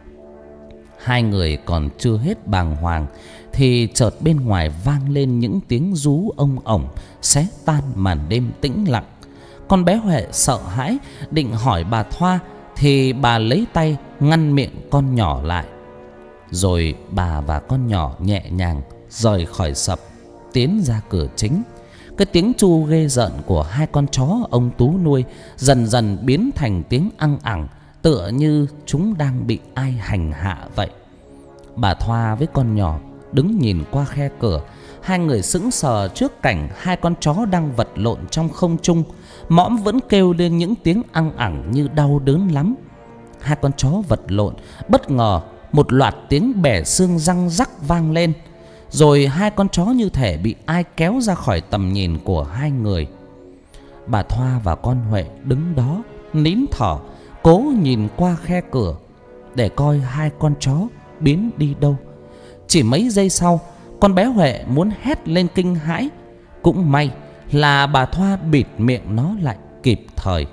Hai người còn chưa hết bàng hoàng thì chợt bên ngoài vang lên những tiếng rú ông ổng, xé tan màn đêm tĩnh lặng. Con bé Huệ sợ hãi định hỏi bà Thoa, thì bà lấy tay ngăn miệng con nhỏ lại. Rồi bà và con nhỏ nhẹ nhàng rời khỏi sập, tiến ra cửa chính. Cái tiếng chu ghê rợn của hai con chó ông Tú nuôi dần dần biến thành tiếng ăng ẳng, tựa như chúng đang bị ai hành hạ vậy. Bà Thoa với con nhỏ đứng nhìn qua khe cửa. Hai người sững sờ trước cảnh hai con chó đang vật lộn trong không trung. Mõm vẫn kêu lên những tiếng ăng ẳng như đau đớn lắm. Hai con chó vật lộn, bất ngờ một loạt tiếng bẻ xương răng rắc vang lên. Rồi hai con chó như thể bị ai kéo ra khỏi tầm nhìn của hai người. Bà Thoa và con Huệ đứng đó nín thở, cố nhìn qua khe cửa để coi hai con chó biến đi đâu. Chỉ mấy giây sau, con bé Huệ muốn hét lên kinh hãi. Cũng may là bà Thoa bịt miệng nó lại kịp thời.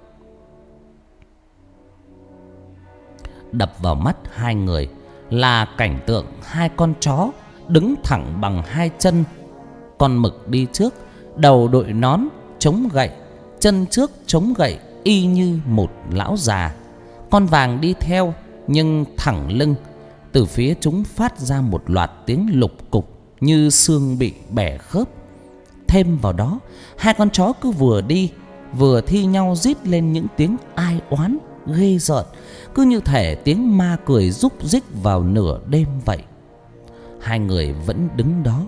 Đập vào mắt hai người là cảnh tượng hai con chó đứng thẳng bằng hai chân. Con Mực đi trước, đầu đội nón chống gậy, chân trước chống gậy y như một lão già. Con Vàng đi theo nhưng thẳng lưng. Từ phía chúng phát ra một loạt tiếng lục cục như xương bị bẻ khớp. Thêm vào đó, hai con chó cứ vừa đi vừa thi nhau rít lên những tiếng ai oán ghê rợn, cứ như thể tiếng ma cười rúc rích vào nửa đêm vậy. Hai người vẫn đứng đó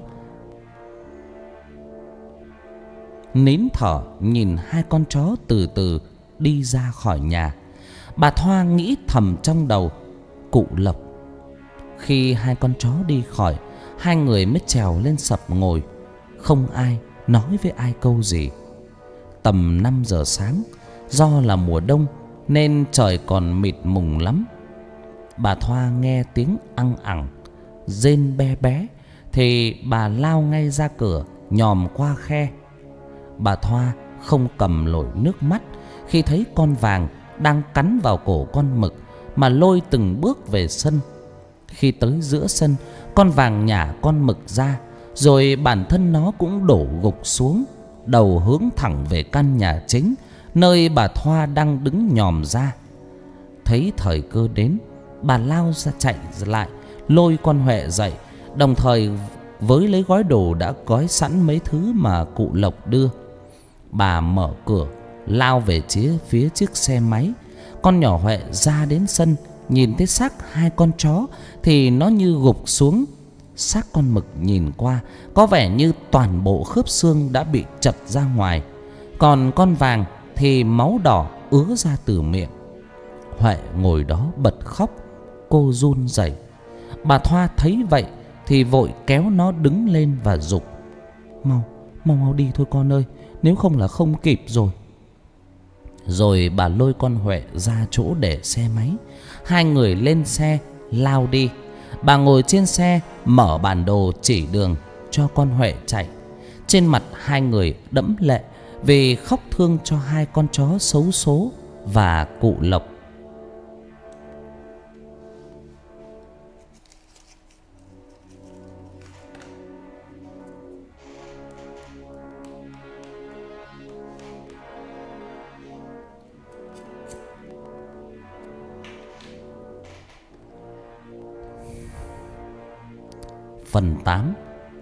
nín thở nhìn hai con chó từ từ đi ra khỏi nhà. Bà Thoa nghĩ thầm trong đầu: cụ Lộc. Khi hai con chó đi khỏi, hai người mới trèo lên sập ngồi. Không ai nói với ai câu gì. Tầm 5 giờ sáng, do là mùa đông nên trời còn mịt mùng lắm. Bà Thoa nghe tiếng ăng ẳng, rên be bé thì bà lao ngay ra cửa, nhòm qua khe. Bà Thoa không cầm nổi nước mắt khi thấy con Vàng đang cắn vào cổ con Mực mà lôi từng bước về sân. Khi tới giữa sân, con Vàng nhả con Mực ra, rồi bản thân nó cũng đổ gục xuống, đầu hướng thẳng về căn nhà chính nơi bà Thoa đang đứng nhòm ra. Thấy thời cơ đến, bà lao ra chạy lại, lôi con Huệ dậy, đồng thời với lấy gói đồ đã gói sẵn mấy thứ mà cụ Lộc đưa. Bà mở cửa lao về phía chiếc xe máy. Con nhỏ Huệ ra đến sân, nhìn thấy xác hai con chó thì nó như gục xuống. Xác con Mực nhìn qua có vẻ như toàn bộ khớp xương đã bị chật ra ngoài, còn con Vàng thì máu đỏ ứa ra từ miệng. Huệ ngồi đó bật khóc, cô run rẩy. Bà Thoa thấy vậy thì vội kéo nó đứng lên và giục: Mau đi thôi con ơi, nếu không là không kịp rồi. Rồi bà lôi con Huệ ra chỗ để xe máy. Hai người lên xe lao đi. Bà ngồi trên xe, mở bản đồ chỉ đường cho con Huệ chạy. Trên mặt hai người đẫm lệ vì khóc thương cho hai con chó xấu số và cụ Lộc. Phần 8.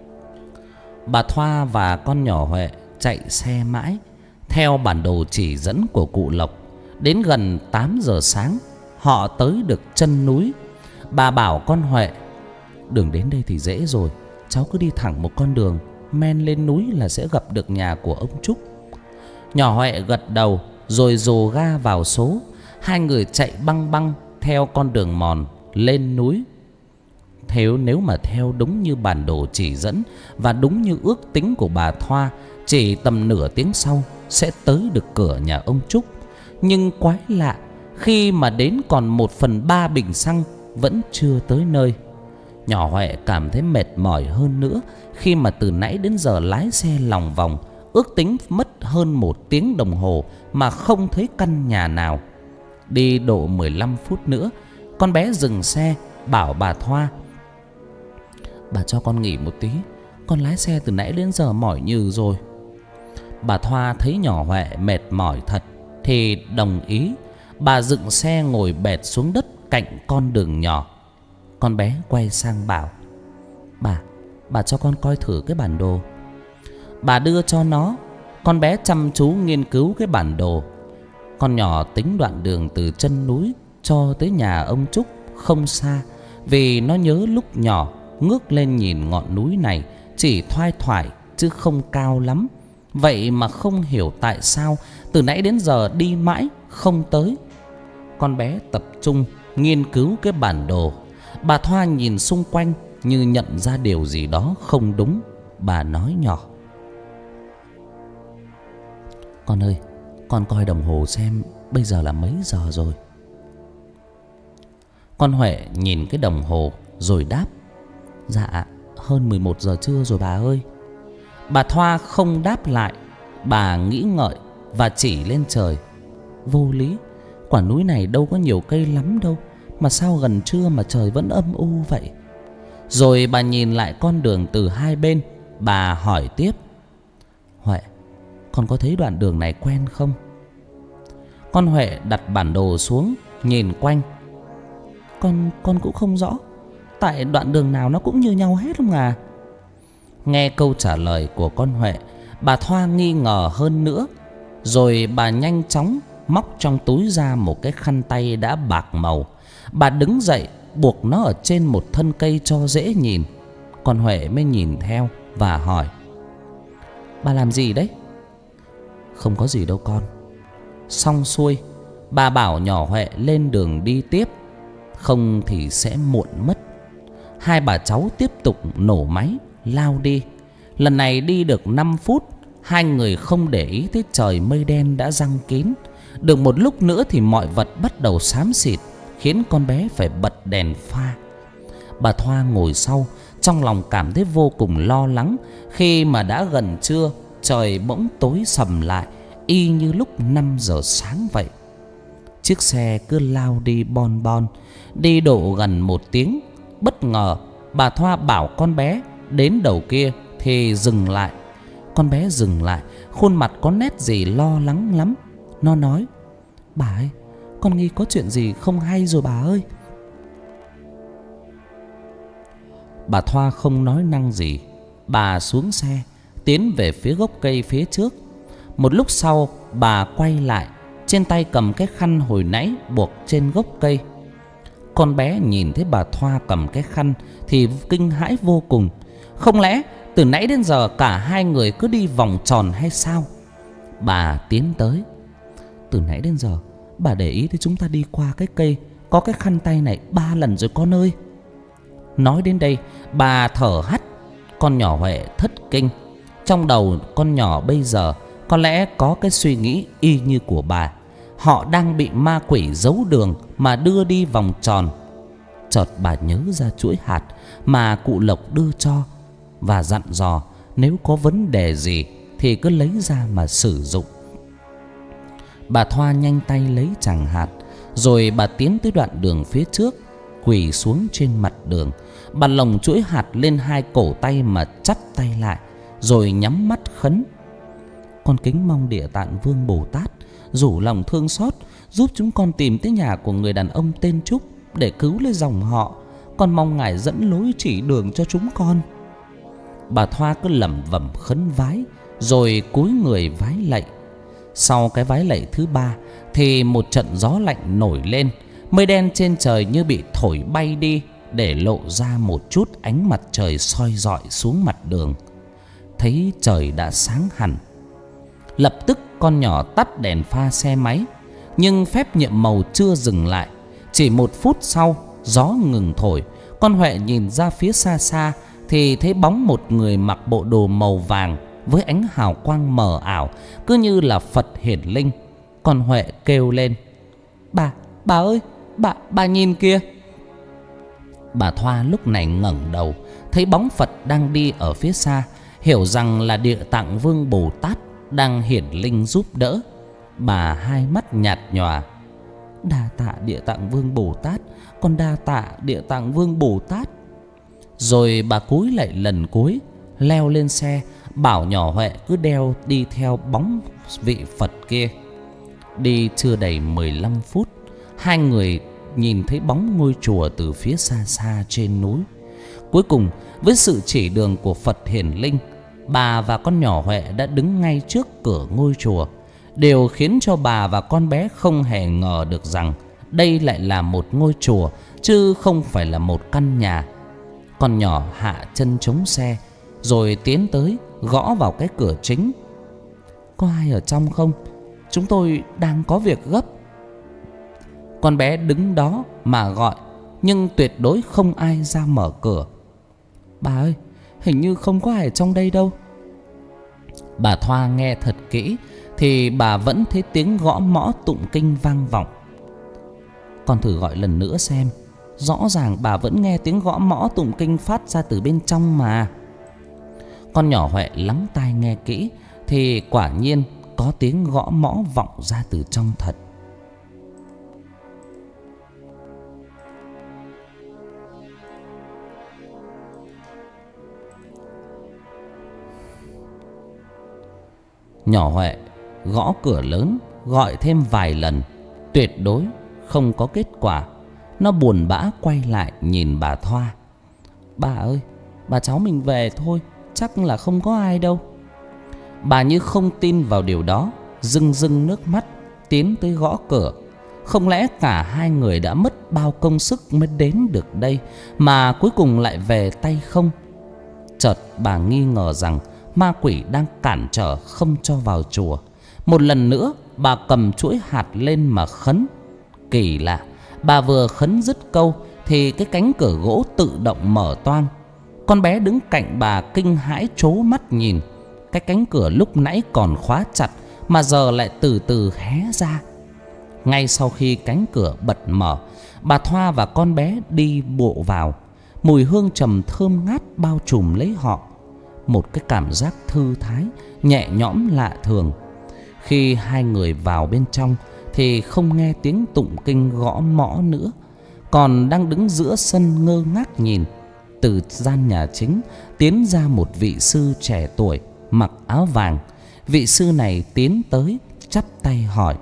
Bà Thoa và con nhỏ Huệ chạy xe mãi theo bản đồ chỉ dẫn của cụ Lộc. Đến gần 8 giờ sáng, họ tới được chân núi. Bà bảo con Huệ: đường đến đây thì dễ rồi, cháu cứ đi thẳng một con đường men lên núi là sẽ gặp được nhà của ông Trúc. Nhỏ Huệ gật đầu rồi dồ ga vào số. Hai người chạy băng băng theo con đường mòn lên núi. Nếu mà theo đúng như bản đồ chỉ dẫn và đúng như ước tính của bà Thoa, chỉ tầm nửa tiếng sau sẽ tới được cửa nhà ông Trúc. Nhưng quái lạ, khi mà đến còn 1/3 bình xăng vẫn chưa tới nơi. Nhỏ Huệ cảm thấy mệt mỏi hơn nữa khi mà từ nãy đến giờ lái xe lòng vòng, ước tính mất hơn 1 tiếng đồng hồ mà không thấy căn nhà nào. Đi độ 15 phút nữa, con bé dừng xe bảo bà Thoa: bà cho con nghỉ một tí, con lái xe từ nãy đến giờ mỏi nhừ rồi. Bà Thoa thấy nhỏ Huệ mệt mỏi thật thì đồng ý. Bà dựng xe ngồi bệt xuống đất cạnh con đường nhỏ. Con bé quay sang bảo: bà cho con coi thử cái bản đồ. Bà đưa cho nó. Con bé chăm chú nghiên cứu cái bản đồ. Con nhỏ tính đoạn đường từ chân núi cho tới nhà ông Trúc không xa, vì nó nhớ lúc nhỏ ngước lên nhìn ngọn núi này chỉ thoai thoải chứ không cao lắm. Vậy mà không hiểu tại sao từ nãy đến giờ đi mãi không tới. Con bé tập trung nghiên cứu cái bản đồ. Bà Thoa nhìn xung quanh như nhận ra điều gì đó không đúng. Bà nói nhỏ: con ơi, con coi đồng hồ xem bây giờ là mấy giờ rồi. Con Huệ nhìn cái đồng hồ rồi đáp: Dạ hơn 11 giờ trưa rồi bà ơi. Bà Thoa không đáp lại. Bà nghĩ ngợi và chỉ lên trời. Vô lý, quả núi này đâu có nhiều cây lắm đâu, mà sao gần trưa mà trời vẫn âm u vậy. Rồi bà nhìn lại con đường từ hai bên. Bà hỏi tiếp: Huệ, con có thấy đoạn đường này quen không? Con Huệ đặt bản đồ xuống, nhìn quanh. Con cũng không rõ, tại đoạn đường nào nó cũng như nhau hết không à. Nghe câu trả lời của con Huệ, bà Thoa nghi ngờ hơn nữa. Rồi bà nhanh chóng móc trong túi ra một cái khăn tay đã bạc màu. Bà đứng dậy buộc nó ở trên một thân cây cho dễ nhìn. Con Huệ mới nhìn theo và hỏi: Bà làm gì đấy? Không có gì đâu con. Xong xuôi, bà bảo nhỏ Huệ lên đường đi tiếp, không thì sẽ muộn mất. Hai bà cháu tiếp tục nổ máy lao đi. Lần này đi được 5 phút, hai người không để ý tới trời mây đen đã giăng kín. Được một lúc nữa thì mọi vật bắt đầu xám xịt, khiến con bé phải bật đèn pha. Bà Thoa ngồi sau, trong lòng cảm thấy vô cùng lo lắng khi mà đã gần trưa, trời bỗng tối sầm lại, y như lúc 5 giờ sáng vậy. Chiếc xe cứ lao đi bon bon. Đi độ gần 1 tiếng, bất ngờ bà Thoa bảo con bé đến đầu kia thì dừng lại. Con bé dừng lại, khuôn mặt có nét gì lo lắng lắm. Nó nói: Bà ơi, con nghi có chuyện gì không hay rồi bà ơi. Bà Thoa không nói năng gì. Bà xuống xe, tiến về phía gốc cây phía trước. Một lúc sau, bà quay lại, trên tay cầm cái khăn hồi nãy buộc trên gốc cây. Con bé nhìn thấy bà Thoa cầm cái khăn thì kinh hãi vô cùng. Không lẽ từ nãy đến giờ cả hai người cứ đi vòng tròn hay sao? Bà tiến tới: Từ nãy đến giờ bà để ý thấy chúng ta đi qua cái cây có cái khăn tay này 3 lần rồi con ơi. Nói đến đây, bà thở hắt. Con nhỏ Huệ thất kinh. Trong đầu con nhỏ bây giờ có lẽ có cái suy nghĩ y như của bà. Họ đang bị ma quỷ giấu đường mà đưa đi vòng tròn. Chợt bà nhớ ra chuỗi hạt mà cụ Lộc đưa cho và dặn dò nếu có vấn đề gì thì cứ lấy ra mà sử dụng. Bà Thoa nhanh tay lấy chàng hạt, rồi bà tiến tới đoạn đường phía trước, quỳ xuống trên mặt đường. Bà lồng chuỗi hạt lên hai cổ tay mà chắp tay lại, rồi nhắm mắt khấn: Con kính mong Địa Tạng Vương Bồ Tát rủ lòng thương xót, giúp chúng con tìm tới nhà của người đàn ông tên Trúc để cứu lấy dòng họ. Con mong Ngài dẫn lối chỉ đường cho chúng con. Bà Thoa cứ lẩm bẩm khấn vái, rồi cúi người vái lạy. Sau cái vái lạy thứ 3 thì một trận gió lạnh nổi lên. Mây đen trên trời như bị thổi bay đi, để lộ ra một chút ánh mặt trời soi rọi xuống mặt đường. Thấy trời đã sáng hẳn. Lập tức con nhỏ tắt đèn pha xe máy. Nhưng phép nhiệm màu chưa dừng lại. Chỉ 1 phút sau, gió ngừng thổi. Con Huệ nhìn ra phía xa xa thì thấy bóng một người mặc bộ đồ màu vàng với ánh hào quang mờ ảo, cứ như là Phật hiển linh. Con Huệ kêu lên: Bà ơi, bà nhìn kìa. Bà Thoa lúc này ngẩng đầu, thấy bóng Phật đang đi ở phía xa, hiểu rằng là Địa Tạng Vương Bồ Tát đang hiển linh giúp đỡ. Bà hai mắt nhạt nhòa: Đa tạ Địa Tạng Vương Bồ Tát, con đa tạ Địa Tạng Vương Bồ Tát. Rồi bà cúi lạy lần cuối, leo lên xe, bảo nhỏ Huệ cứ đeo đi theo bóng vị Phật kia. Đi chưa đầy 15 phút, hai người nhìn thấy bóng ngôi chùa từ phía xa xa trên núi. Cuối cùng, với sự chỉ đường của Phật hiển linh, bà và con nhỏ Huệ đã đứng ngay trước cửa ngôi chùa. Điều khiến cho bà và con bé không hề ngờ được rằng đây lại là một ngôi chùa, chứ không phải là một căn nhà. Con nhỏ hạ chân chống xe, rồi tiến tới gõ vào cái cửa chính. Có ai ở trong không? Chúng tôi đang có việc gấp. Con bé đứng đó mà gọi, nhưng tuyệt đối không ai ra mở cửa. Bà ơi, hình như không có ai ở trong đây đâu. Bà Thoa nghe thật kỹ thì bà vẫn thấy tiếng gõ mõ tụng kinh vang vọng. Con thử gọi lần nữa xem, Rõ ràng bà vẫn nghe tiếng gõ mõ tụng kinh phát ra từ bên trong mà. Con nhỏ Huệ lắng tai nghe kỹ thì quả nhiên có tiếng gõ mõ vọng ra từ trong thật. Nhỏ Huệ gõ cửa lớn, gọi thêm vài lần, tuyệt đối không có kết quả. Nó buồn bã quay lại nhìn bà Thoa. Bà ơi, bà cháu mình về thôi, chắc là không có ai đâu. Bà như không tin vào điều đó, rưng rưng nước mắt tiến tới gõ cửa. Không lẽ cả hai người đã mất bao công sức mới đến được đây mà cuối cùng lại về tay không? Chợt bà nghi ngờ rằng ma quỷ đang cản trở không cho vào chùa. Một lần nữa bà cầm chuỗi hạt lên mà khấn. Kỳ lạ, bà vừa khấn dứt câu thì cái cánh cửa gỗ tự động mở toang. Con bé đứng cạnh bà kinh hãi trố mắt nhìn. Cái cánh cửa lúc nãy còn khóa chặt mà giờ lại từ từ hé ra. Ngay sau khi cánh cửa bật mở, bà Thoa và con bé đi bộ vào. Mùi hương trầm thơm ngát bao trùm lấy họ. Một cái cảm giác thư thái, nhẹ nhõm lạ thường. Khi hai người vào bên trong thì không nghe tiếng tụng kinh gõ mõ nữa, còn đang đứng giữa sân ngơ ngác nhìn. Từ gian nhà chính tiến ra một vị sư trẻ tuổi mặc áo vàng. Vị sư này tiến tới chắp tay hỏi: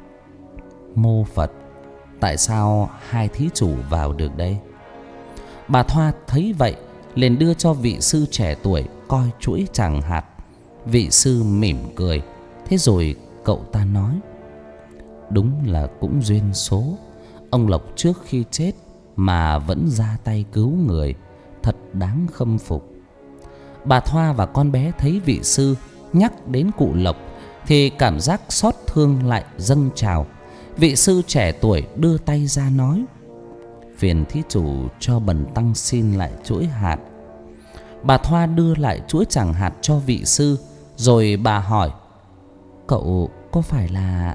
Mô Phật, tại sao hai thí chủ vào được đây? Bà Thoa thấy vậy liền đưa cho vị sư trẻ tuổi coi chuỗi tràng hạt. Vị sư mỉm cười, thế rồi cậu ta nói: Đúng là cũng duyên số. Ông Lộc trước khi chết mà vẫn ra tay cứu người, thật đáng khâm phục. Bà Thoa và con bé thấy vị sư nhắc đến cụ Lộc thì cảm giác xót thương lại dâng trào. Vị sư trẻ tuổi đưa tay ra nói: Phiền thí chủ cho bần tăng xin lại chuỗi hạt. Bà Thoa đưa lại chuỗi tràng hạt cho vị sư, rồi bà hỏi: Cậu có phải là...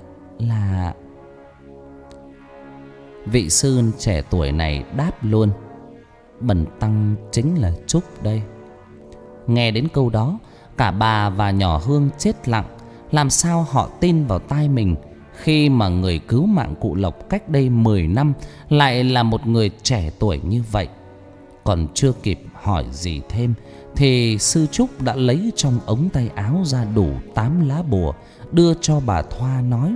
Vị sư trẻ tuổi này đáp luôn: Bần tăng chính là Trúc đây. Nghe đến câu đó, cả bà và nhỏ Hương chết lặng. Làm sao họ tin vào tai mình khi mà người cứu mạng cụ Lộc cách đây 10 năm lại là một người trẻ tuổi như vậy. Còn chưa kịp hỏi gì thêm thì sư Trúc đã lấy trong ống tay áo ra đủ 8 lá bùa đưa cho bà Thoa, nói: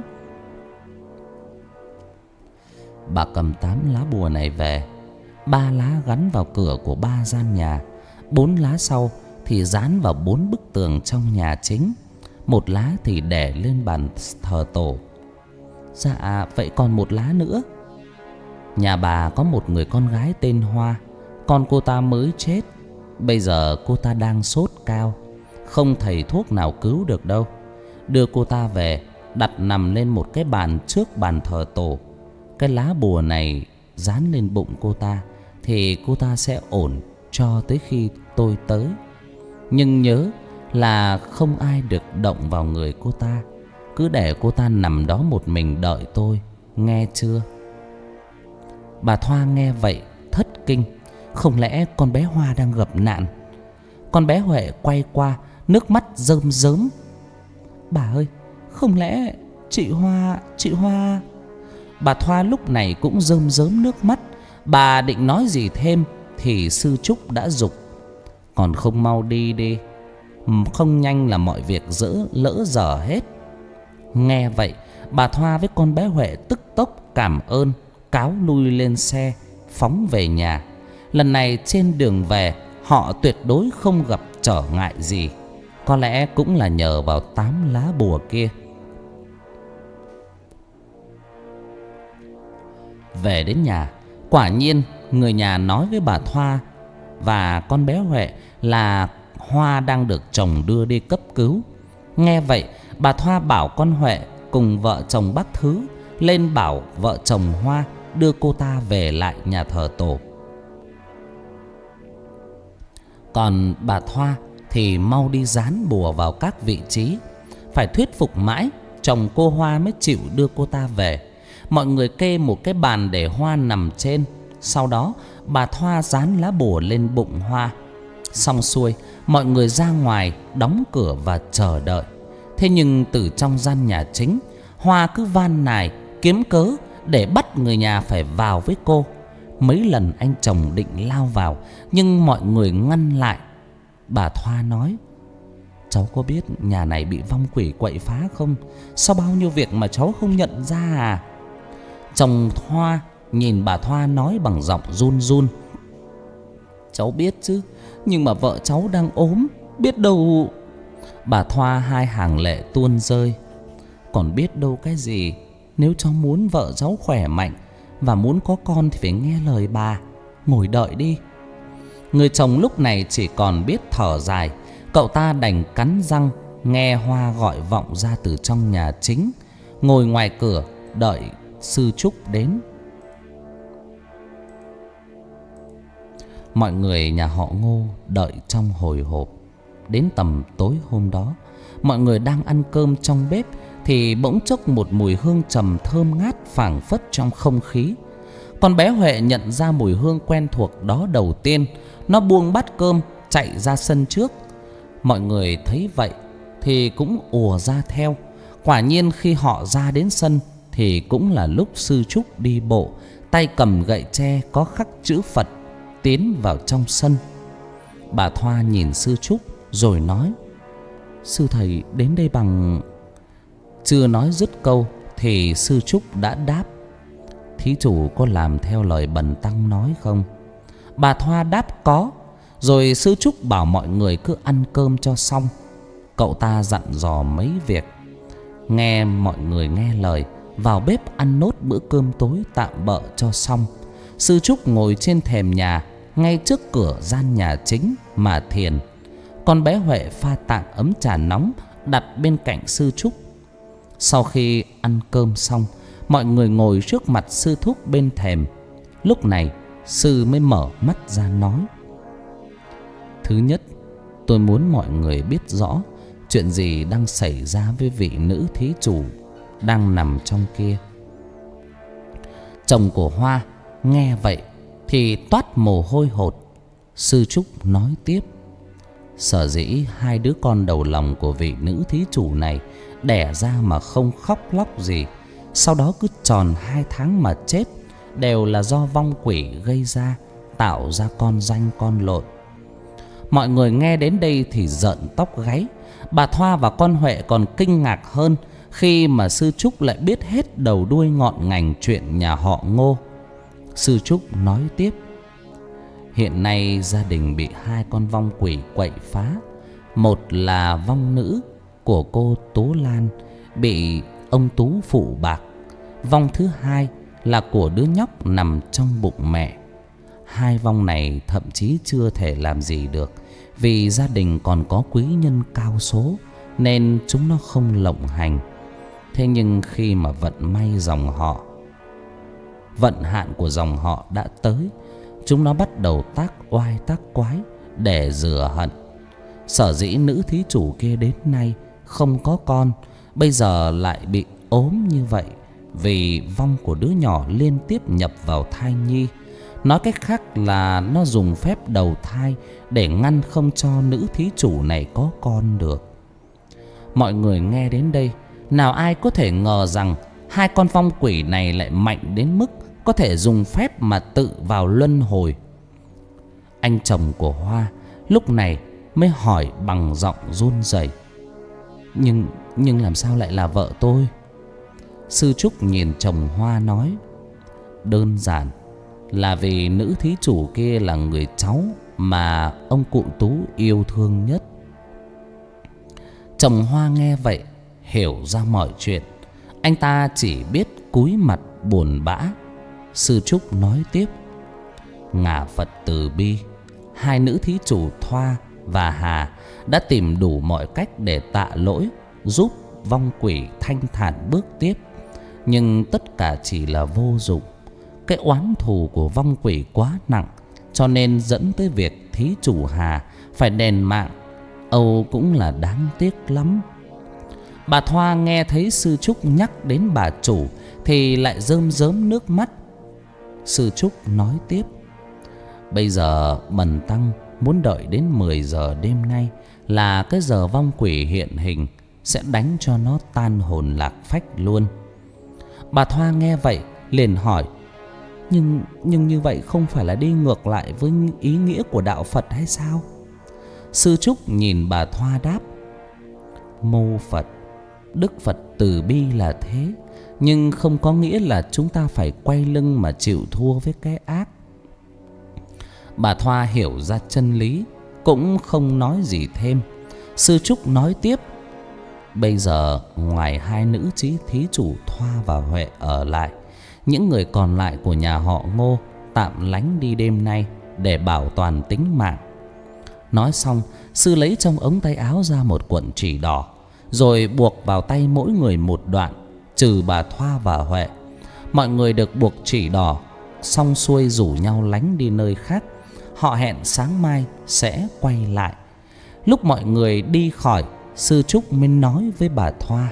Bà cầm 8 lá bùa này về, 3 lá gắn vào cửa của 3 gian nhà, 4 lá sau thì dán vào 4 bức tường trong nhà chính, 1 lá thì để lên bàn thờ tổ. Dạ, vậy còn 1 lá nữa. Nhà bà có một người con gái tên Hoa. Con cô ta mới chết. Bây giờ cô ta đang sốt cao, không thầy thuốc nào cứu được đâu. Đưa cô ta về, đặt nằm lên một cái bàn trước bàn thờ tổ. Cái lá bùa này dán lên bụng cô ta thì cô ta sẽ ổn cho tới khi tôi tới. Nhưng nhớ là không ai được động vào người cô ta. Cứ để cô ta nằm đó một mình đợi tôi, nghe chưa? Bà Thoa nghe vậy thất kinh. Không lẽ con bé Hoa đang gặp nạn? Con bé Huệ quay qua, nước mắt rơm rớm. Bà ơi, không lẽ chị Hoa... Bà Thoa lúc này cũng rơm rớm nước mắt. Bà định nói gì thêm thì sư Trúc đã giục: Còn không mau đi đi, không nhanh là mọi việc lỡ dở hết. Nghe vậy, bà Thoa với con bé Huệ tức tốc cảm ơn, cáo lui lên xe, phóng về nhà. Lần này trên đường về, họ tuyệt đối không gặp trở ngại gì. Có lẽ cũng là nhờ vào 8 lá bùa kia. Về đến nhà, quả nhiên người nhà nói với bà Thoa và con bé Huệ là Hoa đang được chồng đưa đi cấp cứu. Nghe vậy, bà Thoa bảo con Huệ cùng vợ chồng bác Thứ lên bảo vợ chồng Hoa đưa cô ta về lại nhà thờ tổ. Còn bà Thoa thì mau đi dán bùa vào các vị trí. Phải thuyết phục mãi, chồng cô Hoa mới chịu đưa cô ta về. Mọi người kê một cái bàn để Hoa nằm trên, Sau đó bà Thoa dán lá bùa lên bụng Hoa. Xong xuôi, mọi người ra ngoài đóng cửa và chờ đợi. Thế nhưng từ trong gian nhà chính, Hoa cứ van nài kiếm cớ để bắt người nhà phải vào với cô. Mấy lần anh chồng định lao vào, nhưng mọi người ngăn lại. Bà Thoa nói: cháu có biết nhà này bị vong quỷ quậy phá không? Sao bao nhiêu việc mà cháu không nhận ra à? Chồng Thoa nhìn bà Thoa nói bằng giọng run run: cháu biết chứ, nhưng mà vợ cháu đang ốm, biết đâu. Bà Thoa hai hàng lệ tuôn rơi: còn biết đâu cái gì, nếu cháu muốn vợ cháu khỏe mạnh và muốn có con thì phải nghe lời bà, ngồi đợi đi. Người chồng lúc này chỉ còn biết thở dài. Cậu ta đành cắn răng nghe Hoa gọi vọng ra từ trong nhà chính, ngồi ngoài cửa đợi sư Trúc đến. Mọi người nhà họ Ngô đợi trong hồi hộp. Đến tầm tối hôm đó, mọi người đang ăn cơm trong bếp thì bỗng chốc một mùi hương trầm thơm ngát phảng phất trong không khí. Con bé Huệ nhận ra mùi hương quen thuộc đó đầu tiên. Nó buông bát cơm chạy ra sân trước. Mọi người thấy vậy thì cũng ùa ra theo. Quả nhiên khi họ ra đến sân thì cũng là lúc sư Trúc đi bộ, tay cầm gậy tre có khắc chữ Phật, tiến vào trong sân. Bà Thoa nhìn sư Trúc rồi nói: sư thầy đến đây bằng... Chưa nói dứt câu thì sư Trúc đã đáp: thí chủ có làm theo lời bần tăng nói không? Bà Thoa đáp có. Rồi sư Trúc bảo mọi người cứ ăn cơm cho xong. Cậu ta dặn dò mấy việc. Nghe mọi người nghe lời, vào bếp ăn nốt bữa cơm tối tạm bợ cho xong. Sư Trúc ngồi trên thềm nhà, ngay trước cửa gian nhà chính mà thiền. Con bé Huệ pha tạng ấm trà nóng đặt bên cạnh sư Trúc. Sau khi ăn cơm xong, mọi người ngồi trước mặt sư thúc bên thềm. Lúc này sư mới mở mắt ra nói: thứ nhất, tôi muốn mọi người biết rõ chuyện gì đang xảy ra với vị nữ thí chủ đang nằm trong kia. Chồng của Hoa nghe vậy thì toát mồ hôi hột. Sư Trúc nói tiếp: sở dĩ hai đứa con đầu lòng của vị nữ thí chủ này đẻ ra mà không khóc lóc gì, sau đó cứ tròn 2 tháng mà chết, đều là do vong quỷ gây ra, tạo ra con danh con lộn. Mọi người nghe đến đây thì rợn tóc gáy. Bà Thoa và con Huệ còn kinh ngạc hơn khi mà sư Trúc lại biết hết đầu đuôi ngọn ngành chuyện nhà họ Ngô. Sư Trúc nói tiếp: hiện nay gia đình bị 2 con vong quỷ quậy phá. Một là vong nữ của cô Tố Lan, bị ông Tú phụ bạc. Vong thứ hai là của đứa nhóc nằm trong bụng mẹ. 2 vong này thậm chí chưa thể làm gì được, vì gia đình còn có quý nhân cao số nên chúng nó không lộng hành. Thế nhưng khi mà vận may dòng họ, vận hạn của dòng họ đã tới, chúng nó bắt đầu tác oai tác quái để rửa hận. Sở dĩ nữ thí chủ kia đến nay không có con, bây giờ lại bị ốm như vậy, vì vong của đứa nhỏ liên tiếp nhập vào thai nhi. Nói cách khác là nó dùng phép đầu thai để ngăn không cho nữ thí chủ này có con được. Mọi người nghe đến đây, nào ai có thể ngờ rằng 2 con vong quỷ này lại mạnh đến mức có thể dùng phép mà tự vào luân hồi. Anh chồng của Hoa lúc này mới hỏi bằng giọng run rẩy: nhưng làm sao lại là vợ tôi? Sư Trúc nhìn chồng Hoa nói: đơn giản là vì nữ thí chủ kia là người cháu mà ông cụ Tú yêu thương nhất. Chồng Hoa nghe vậy hiểu ra mọi chuyện. Anh ta chỉ biết cúi mặt buồn bã. Sư Trúc nói tiếp: ngả Phật từ bi, 2 nữ thí chủ Thoa và Hà đã tìm đủ mọi cách để tạ lỗi, giúp vong quỷ thanh thản bước tiếp. Nhưng tất cả chỉ là vô dụng. Cái oán thù của vong quỷ quá nặng, cho nên dẫn tới việc thí chủ Hà phải đền mạng. Âu cũng là đáng tiếc lắm. Bà Thoa nghe thấy sư Trúc nhắc đến bà chủ thì lại rơm rớm nước mắt. sư Trúc nói tiếp: bây giờ bần tăng muốn đợi đến 10 giờ đêm nay là cái giờ vong quỷ hiện hình, sẽ đánh cho nó tan hồn lạc phách luôn. Bà Thoa nghe vậy liền hỏi: Nhưng như vậy không phải là đi ngược lại với ý nghĩa của đạo Phật hay sao? Sư Trúc nhìn bà Thoa đáp: mô Phật, Đức Phật từ bi là thế, nhưng không có nghĩa là chúng ta phải quay lưng mà chịu thua với cái ác. Bà Thoa hiểu ra chân lý, cũng không nói gì thêm. Sư Trúc nói tiếp: bây giờ ngoài hai nữ chí thí chủ Thoa và Huệ ở lại, những người còn lại của nhà họ Ngô tạm lánh đi đêm nay để bảo toàn tính mạng. Nói xong, sư lấy trong ống tay áo ra một cuộn chỉ đỏ, rồi buộc vào tay mỗi người một đoạn, trừ bà Thoa và Huệ. Mọi người được buộc chỉ đỏ xong xuôi rủ nhau lánh đi nơi khác. Họ hẹn sáng mai sẽ quay lại. Lúc mọi người đi khỏi, sư Trúc mới nói với bà Thoa: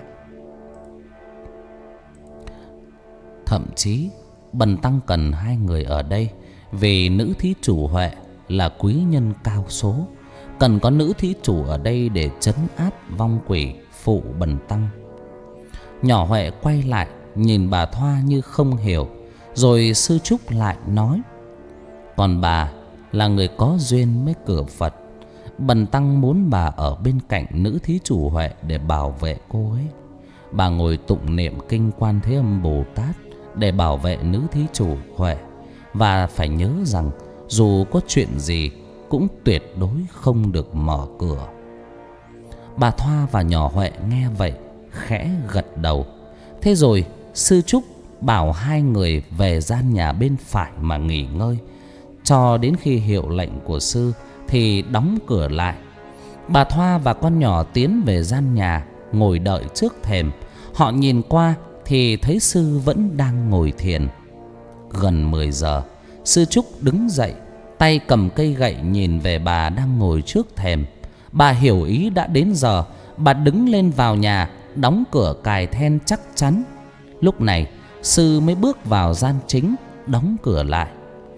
thậm chí bần tăng cần hai người ở đây, vì nữ thí chủ Huệ là quý nhân cao số, cần có nữ thí chủ ở đây để trấn áp vong quỷ phụ bần tăng. Nhỏ Huệ quay lại nhìn bà Thoa như không hiểu, rồi sư Trúc lại nói: còn bà là người có duyên với cửa Phật, bần tăng muốn bà ở bên cạnh nữ thí chủ Huệ để bảo vệ cô ấy. Bà ngồi tụng niệm kinh Quan Thế Âm Bồ Tát để bảo vệ nữ thí chủ Huệ. Và phải nhớ rằng dù có chuyện gì cũng tuyệt đối không được mở cửa. Bà Thoa và nhỏ Huệ nghe vậy khẽ gật đầu. Thế rồi sư Trúc bảo hai người về gian nhà bên phải mà nghỉ ngơi, cho đến khi hiệu lệnh của sư thì đóng cửa lại. Bà Thoa và con nhỏ tiến về gian nhà, ngồi đợi trước thềm. Họ nhìn qua thì thấy sư vẫn đang ngồi thiền. Gần 10 giờ, sư Trúc đứng dậy, tay cầm cây gậy nhìn về bà đang ngồi trước thềm. Bà hiểu ý đã đến giờ, bà đứng lên vào nhà, đóng cửa cài then chắc chắn. Lúc này sư mới bước vào gian chính, đóng cửa lại.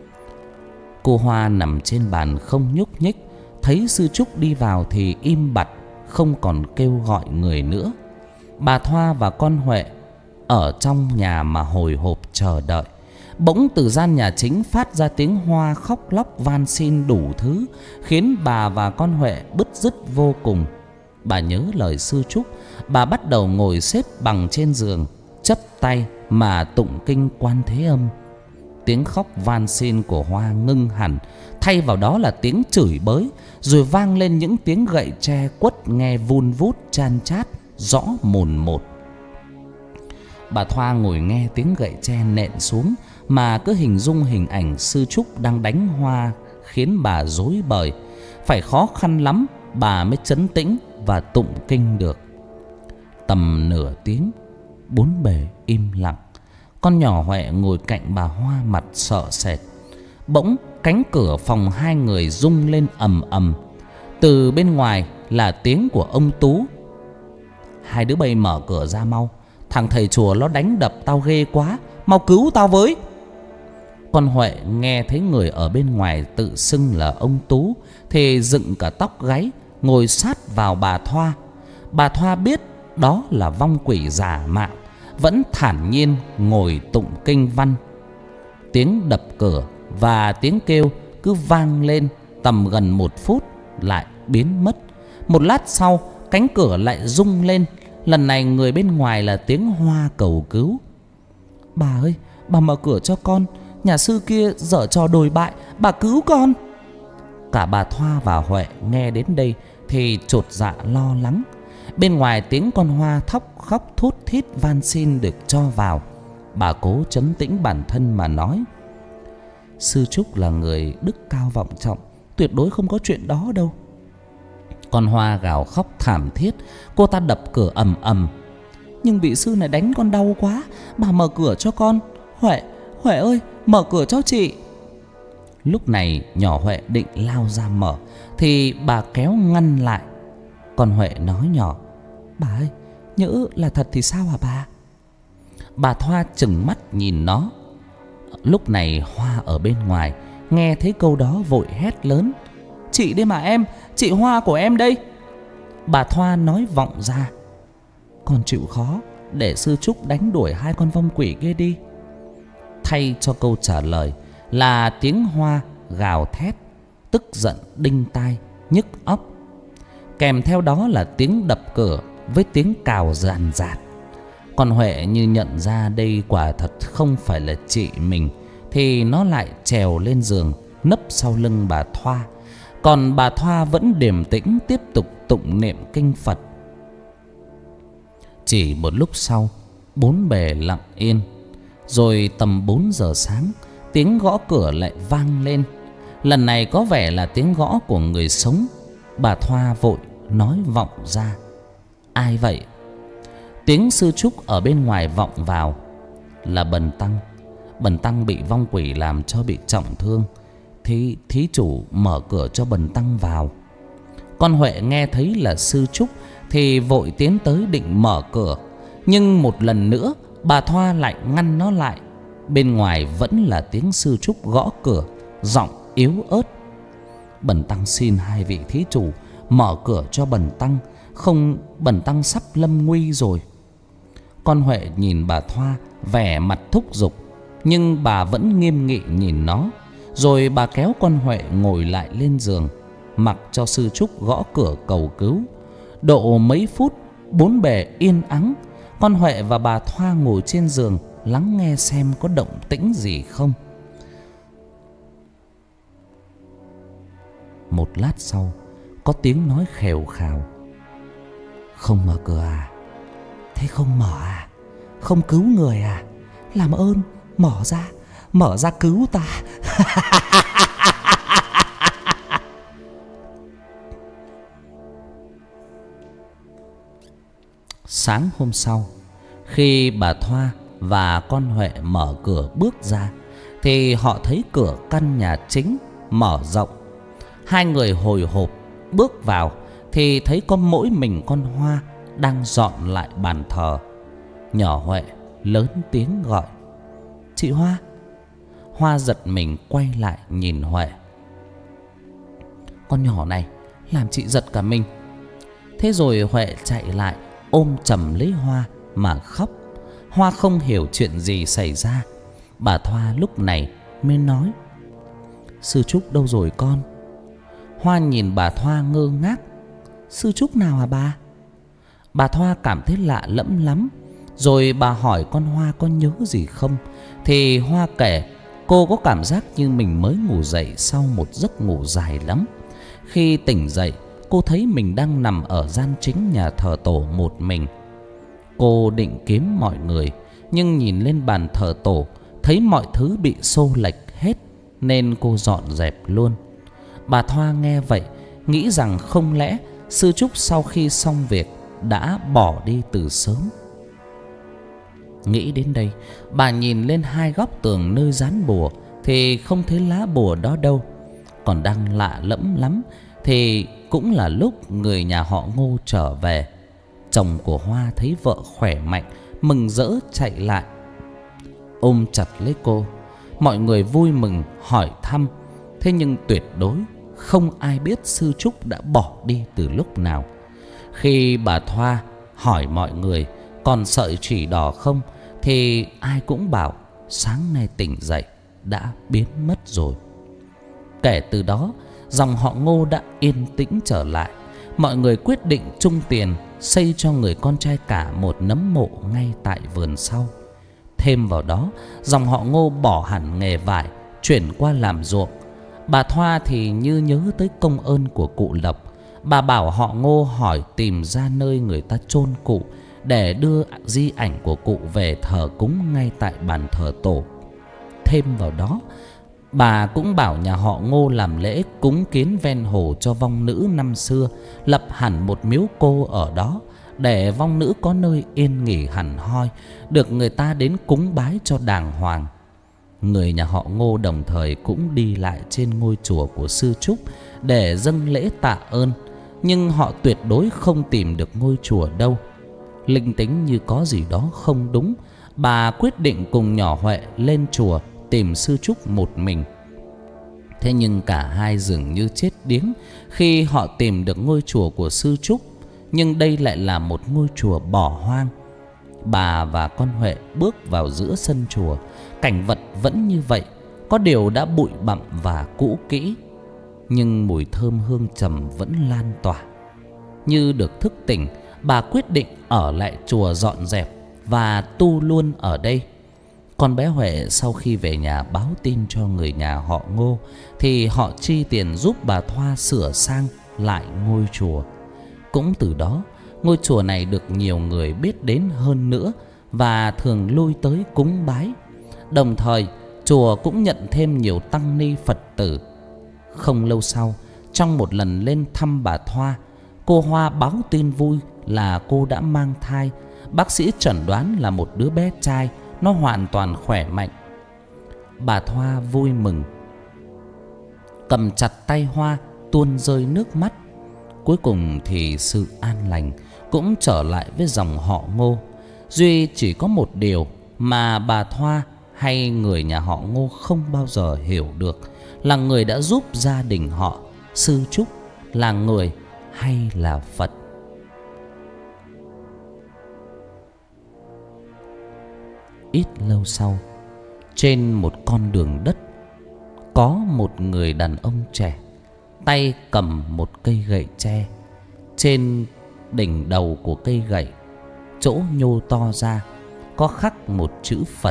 Cô Hoa nằm trên bàn không nhúc nhích, thấy sư Trúc đi vào thì im bặt, không còn kêu gọi người nữa. Bà Thoa và con Huệ ở trong nhà mà hồi hộp chờ đợi. Bỗng từ gian nhà chính phát ra tiếng Hoa khóc lóc van xin đủ thứ, khiến bà và con Huệ bứt rứt vô cùng. Bà nhớ lời sư Trúc, bà bắt đầu ngồi xếp bằng trên giường, chắp tay mà tụng kinh Quan Thế Âm. Tiếng khóc van xin của Hoa ngưng hẳn, thay vào đó là tiếng chửi bới, rồi vang lên những tiếng gậy tre quất nghe vun vút chan chát rõ mồn một. Bà Thoa ngồi nghe tiếng gậy tre nện xuống mà cứ hình dung hình ảnh sư Trúc đang đánh Hoa, khiến bà rối bời. Phải khó khăn lắm bà mới trấn tĩnh và tụng kinh được. Tầm nửa tiếng, bốn bề im lặng. Con nhỏ Huệ ngồi cạnh bà Hoa mặt sợ sệt. Bỗng cánh cửa phòng hai người rung lên ầm ầm. Từ bên ngoài là tiếng của ông Tú: hai đứa bay mở cửa ra mau, thằng thầy chùa nó đánh đập tao ghê quá, mau cứu tao với. Con Huệ nghe thấy người ở bên ngoài tự xưng là ông Tú thì dựng cả tóc gáy, ngồi sát vào bà Thoa. Bà Thoa biết đó là vong quỷ giả mạo, vẫn thản nhiên ngồi tụng kinh văn. Tiếng đập cửa và tiếng kêu cứ vang lên tầm gần 1 phút lại biến mất. Một lát sau, cánh cửa lại rung lên. Lần này người bên ngoài là tiếng Hoa cầu cứu: bà ơi, bà mở cửa cho con, nhà sư kia giở trò đồi bại, bà cứu con. Cả bà Thoa và Huệ nghe đến đây thì chột dạ lo lắng. Bên ngoài tiếng con Hoa khóc thút thít van xin được cho vào. Bà cố trấn tĩnh bản thân mà nói: sư Trúc là người đức cao vọng trọng, tuyệt đối không có chuyện đó đâu. Con Hoa gào khóc thảm thiết. Cô ta đập cửa ầm ầm: nhưng vị sư này đánh con đau quá, bà mở cửa cho con. Huệ ơi, mở cửa cho chị. Lúc này nhỏ Huệ định lao ra mở thì bà kéo ngăn lại. Con Huệ nói nhỏ: bà ơi, nhỡ là thật thì sao hả bà? Bà Thoa trừng mắt nhìn nó: Lúc này Hoa ở bên ngoài nghe thấy câu đó vội hét lớn: "Chị đây mà em, chị Hoa của em đây." Bà Thoa nói vọng ra: "Con chịu khó để sư trúc đánh đuổi hai con vong quỷ kia đi." Thay cho câu trả lời là tiếng Hoa gào thét tức giận đinh tai nhức óc, kèm theo đó là tiếng đập cửa với tiếng cào ràn rạt. Con Huệ như nhận ra đây quả thật không phải là chị mình, thì nó lại trèo lên giường nấp sau lưng bà Thoa. Còn bà Thoa vẫn điềm tĩnh tiếp tục tụng niệm kinh Phật. Chỉ một lúc sau, bốn bề lặng yên. Rồi tầm 4 giờ sáng, tiếng gõ cửa lại vang lên. Lần này có vẻ là tiếng gõ của người sống. Bà Thoa vội nói vọng ra: "Ai vậy?" Tiếng sư trúc ở bên ngoài vọng vào: "Là Bần Tăng. Bần Tăng bị vong quỷ làm cho bị trọng thương. Thí chủ mở cửa cho Bần Tăng vào." Con Huệ nghe thấy là sư trúc thì vội tiến tới định mở cửa. Nhưng một lần nữa bà Thoa lại ngăn nó lại. Bên ngoài vẫn là tiếng sư trúc gõ cửa, giọng yếu ớt: "Bần Tăng xin hai vị thí chủ mở cửa cho Bần Tăng, không Bần Tăng sắp lâm nguy rồi." Con Huệ nhìn bà Thoa vẻ mặt thúc giục, nhưng bà vẫn nghiêm nghị nhìn nó. Rồi bà kéo con Huệ ngồi lại lên giường, mặc cho sư trúc gõ cửa cầu cứu. Độ mấy phút, bốn bề yên ắng. Con Huệ và bà Thoa ngồi trên giường lắng nghe xem có động tĩnh gì không. Một lát sau, có tiếng nói khèo khào: "Không mở cửa à? Thế không mở à? Không cứu người à? Làm ơn mở ra cứu ta." Sáng hôm sau, khi bà Thoa và con Huệ mở cửa bước ra, thì họ thấy cửa căn nhà chính mở rộng. Hai người hồi hộp bước vào thì thấy có mỗi mình con Hoa đang dọn lại bàn thờ. Nhỏ Huệ lớn tiếng gọi: "Chị Hoa." Hoa giật mình quay lại nhìn Huệ: "Con nhỏ này làm chị giật cả mình." Thế rồi Huệ chạy lại ôm chầm lấy Hoa mà khóc. Hoa không hiểu chuyện gì xảy ra. Bà Thoa lúc này mới nói: "Sư trúc đâu rồi con?" Hoa nhìn bà Thoa ngơ ngác: "Sư trúc nào hả bà?" Bà Thoa cảm thấy lạ lẫm lắm. Rồi bà hỏi con Hoa có nhớ gì không. Thì Hoa kể cô có cảm giác như mình mới ngủ dậy sau một giấc ngủ dài lắm. Khi tỉnh dậy, cô thấy mình đang nằm ở gian chính nhà thờ tổ một mình. Cô định kiếm mọi người, nhưng nhìn lên bàn thờ tổ thấy mọi thứ bị xô lệch hết, nên cô dọn dẹp luôn. Bà Thoa nghe vậy nghĩ rằng không lẽ sư trúc sau khi xong việc đã bỏ đi từ sớm. Nghĩ đến đây, bà nhìn lên hai góc tường nơi dán bùa thì không thấy lá bùa đó đâu. Còn đang lạ lẫm lắm thì cũng là lúc người nhà họ Ngô trở về. Chồng của Hoa thấy vợ khỏe mạnh, mừng rỡ chạy lại ôm chặt lấy cô. Mọi người vui mừng hỏi thăm. Thế nhưng tuyệt đối không ai biết sư trúc đã bỏ đi từ lúc nào. Khi bà Thoa hỏi mọi người còn sợi chỉ đỏ không, thì ai cũng bảo sáng nay tỉnh dậy đã biến mất rồi. Kể từ đó, dòng họ Ngô đã yên tĩnh trở lại. Mọi người quyết định chung tiền xây cho người con trai cả một nấm mộ ngay tại vườn sau. Thêm vào đó, dòng họ Ngô bỏ hẳn nghề vải, chuyển qua làm ruộng. Bà Thoa thì như nhớ tới công ơn của cụ Lộc. Bà bảo họ Ngô hỏi tìm ra nơi người ta chôn cụ, để đưa di ảnh của cụ về thờ cúng ngay tại bàn thờ tổ. Thêm vào đó, bà cũng bảo nhà họ Ngô làm lễ cúng kiến ven hồ cho vong nữ năm xưa, lập hẳn một miếu cô ở đó, để vong nữ có nơi yên nghỉ hẳn hoi, được người ta đến cúng bái cho đàng hoàng. Người nhà họ Ngô đồng thời cũng đi lại trên ngôi chùa của sư trúc để dâng lễ tạ ơn. Nhưng họ tuyệt đối không tìm được ngôi chùa đâu. Linh tính như có gì đó không đúng, bà quyết định cùng nhỏ Huệ lên chùa tìm sư Trúc một mình. Thế nhưng cả hai dường như chết điếng khi họ tìm được ngôi chùa của sư Trúc. Nhưng đây lại là một ngôi chùa bỏ hoang. Bà và con Huệ bước vào giữa sân chùa. Cảnh vật vẫn như vậy, có điều đã bụi bặm và cũ kỹ, nhưng mùi thơm hương trầm vẫn lan tỏa. Như được thức tỉnh, bà quyết định ở lại chùa dọn dẹp và tu luôn ở đây. Con bé Huệ sau khi về nhà báo tin cho người nhà họ Ngô thì họ chi tiền giúp bà Thoa sửa sang lại ngôi chùa. Cũng từ đó, ngôi chùa này được nhiều người biết đến hơn nữa và thường lui tới cúng bái. Đồng thời, chùa cũng nhận thêm nhiều tăng ni Phật tử. Không lâu sau, trong một lần lên thăm bà Thoa, cô Hoa báo tin vui là cô đã mang thai. Bác sĩ chẩn đoán là một đứa bé trai, nó hoàn toàn khỏe mạnh. Bà Thoa vui mừng, cầm chặt tay Hoa tuôn rơi nước mắt. Cuối cùng thì sự an lành cũng trở lại với dòng họ Ngô. Duy chỉ có một điều mà bà Thoa hay người nhà họ Ngô không bao giờ hiểu được là người đã giúp gia đình họ, sư Trúc, là người hay là Phật. Ít lâu sau, trên một con đường đất, có một người đàn ông trẻ, tay cầm một cây gậy tre. Trên đỉnh đầu của cây gậy, chỗ nhô to ra, có khắc một chữ Phật.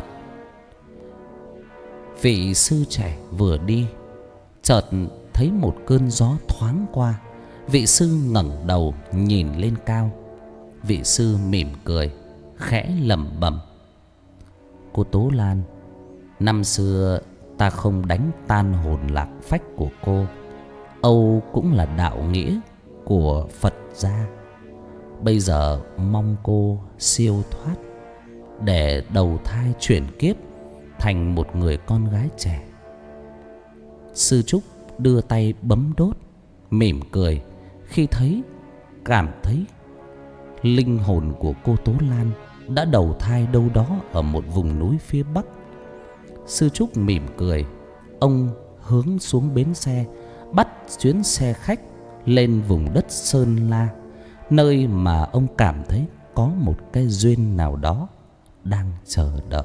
Vị sư trẻ vừa đi, chợt thấy một cơn gió thoáng qua. Vị sư ngẩng đầu nhìn lên cao. Vị sư mỉm cười, khẽ lẩm bẩm: "Cô Tố Lan, năm xưa ta không đánh tan hồn lạc phách của cô. Âu cũng là đạo nghĩa của Phật gia. Bây giờ mong cô siêu thoát để đầu thai chuyển kiếp thành một người con gái trẻ." Sư Trúc đưa tay bấm đốt, mỉm cười khi cảm thấy linh hồn của cô Tố Lan đã đầu thai đâu đó ở một vùng núi phía Bắc. Sư Trúc mỉm cười, ông hướng xuống bến xe, bắt chuyến xe khách lên vùng đất Sơn La, nơi mà ông cảm thấy có một cái duyên nào đó đang chờ đợi.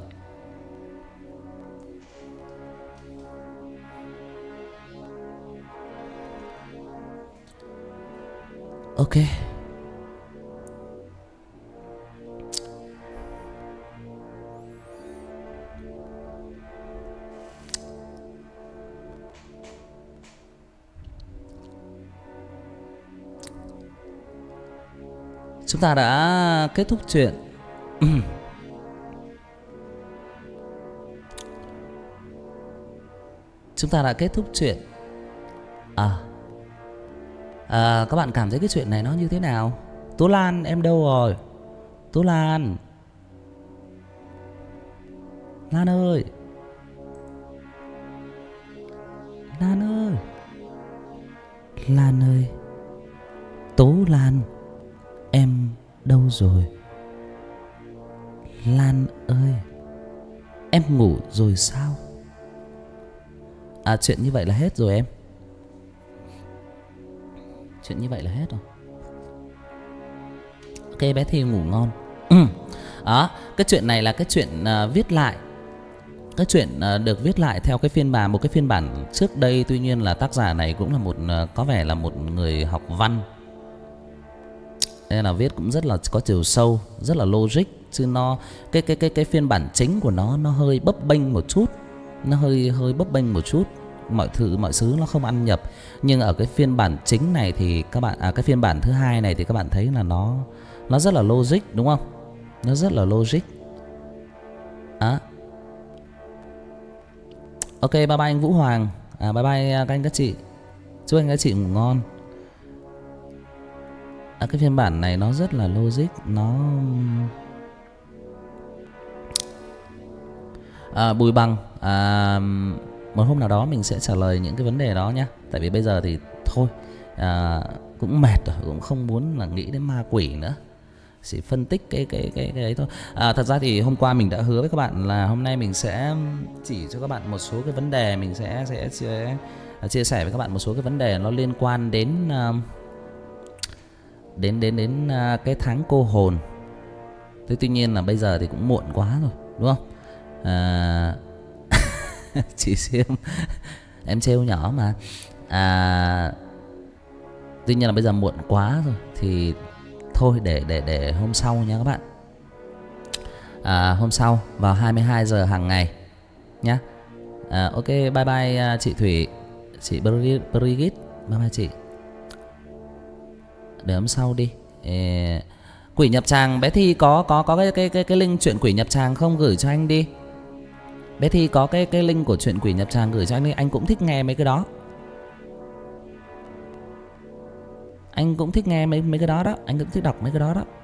Ok. Chúng ta đã kết thúc chuyện. Chúng ta đã kết thúc chuyện. Các bạn cảm thấy cái chuyện này nó như thế nào? Tố Lan em đâu rồi? Tố Lan, Lan ơi, Lan ơi, Lan ơi, Tố Lan, em đâu rồi? Lan ơi, em ngủ rồi sao? Chuyện như vậy là hết rồi em. Chuyện như vậy là hết rồi. Ok, bé Thi ngủ ngon. Đó, cái chuyện này là cái chuyện viết lại. Cái chuyện được viết lại theo cái một cái phiên bản trước đây. Tuy nhiên là tác giả này cũng là có vẻ là một người học văn, nên là viết cũng rất là có chiều sâu, rất là logic. Chứ cái phiên bản chính của nó hơi bấp bênh một chút. Nó hơi bấp bênh một chút. Mọi thứ nó không ăn nhập. Nhưng ở cái phiên bản chính này thì các bạn cái phiên bản thứ hai này thì các bạn thấy là nó rất là logic, đúng không? Nó rất là logic. Ok, bye bye anh Vũ Hoàng. Bye bye các anh các chị. Chúc anh các chị ngủ ngon. Cái phiên bản này nó rất là logic. Nó Bùi Bằng, một hôm nào đó mình sẽ trả lời những cái vấn đề đó nhé. Tại vì bây giờ thì thôi, cũng mệt rồi, cũng không muốn là nghĩ đến ma quỷ nữa. chỉ phân tích cái ấy thôi. Thật ra thì hôm qua mình đã hứa với các bạn là hôm nay mình sẽ chỉ cho các bạn một số cái vấn đề, mình sẽ chia sẻ với các bạn một số cái vấn đề nó liên quan đến cái tháng cô hồn. Thế tuy nhiên là bây giờ thì cũng muộn quá rồi, đúng không? Chị Siêm em trêu nhỏ mà. Tuy nhiên là bây giờ muộn quá rồi thì thôi để hôm sau nha các bạn. Hôm sau vào 22 giờ hàng ngày nhá. Ok, bye bye chị Thủy, chị Brigitte, bye bye chị. Để hôm sau đi. Quỷ nhập tràng, bé Thi có cái link chuyện quỷ nhập tràng không, gửi cho anh đi. Bé Thi có cái link của chuyện quỷ nhập tràng gửi cho anh đi, anh cũng thích nghe mấy cái đó. Anh cũng thích nghe mấy cái đó đó, anh cũng thích đọc mấy cái đó đó.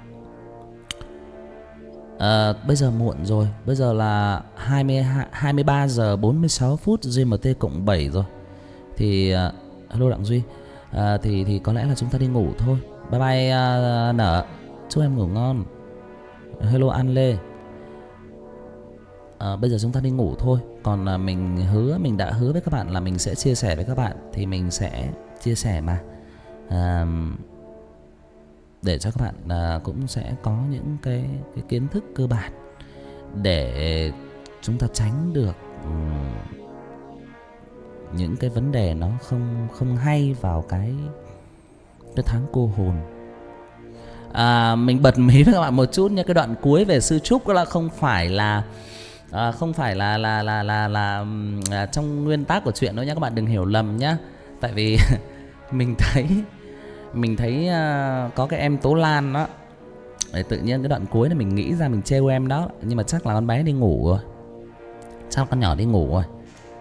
Bây giờ muộn rồi, bây giờ là 23 giờ 46 phút GMT+7 rồi. Thì hello Đặng Duy. Thì có lẽ là chúng ta đi ngủ thôi. Bye bye Nở, chúc em ngủ ngon. Hello An Lê. Bây giờ chúng ta đi ngủ thôi. Còn mình đã hứa với các bạn là mình sẽ chia sẻ với các bạn, thì mình sẽ chia sẻ mà. Để cho các bạn cũng sẽ có những cái kiến thức cơ bản để chúng ta tránh được những cái vấn đề nó không hay vào cái tháng cô hồn. Mình bật mí với các bạn một chút nha, cái đoạn cuối về sư Trúc đó là không phải là trong nguyên tác của chuyện đâu nhé, các bạn đừng hiểu lầm nhá. Tại vì mình thấy có cái em Tố Lan đó, tự nhiên cái đoạn cuối này mình nghĩ ra mình trêu em đó, nhưng mà chắc là con bé đi ngủ rồi, chắc con nhỏ đi ngủ rồi.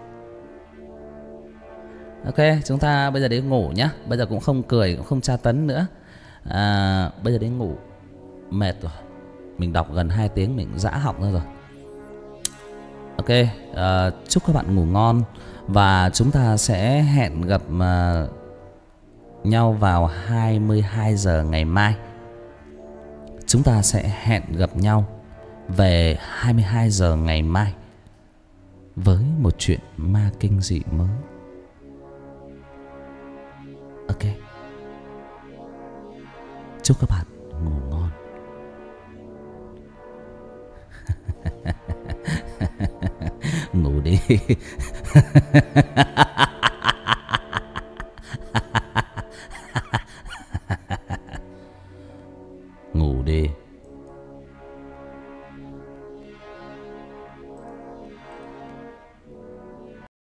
Ok, chúng ta bây giờ đi ngủ nhá. Bây giờ cũng không cười, cũng không tra tấn nữa. Bây giờ đi ngủ, mệt rồi. Mình đọc gần 2 tiếng mình dã họng ra rồi. Ok, chúc các bạn ngủ ngon. Và chúng ta sẽ hẹn gặp nhau vào 22 giờ ngày mai. Chúng ta sẽ hẹn gặp nhau về 22 giờ ngày mai với một chuyện ma kinh dị mới. Ok, chúc các bạn ngủ ngon. Ngủ đi.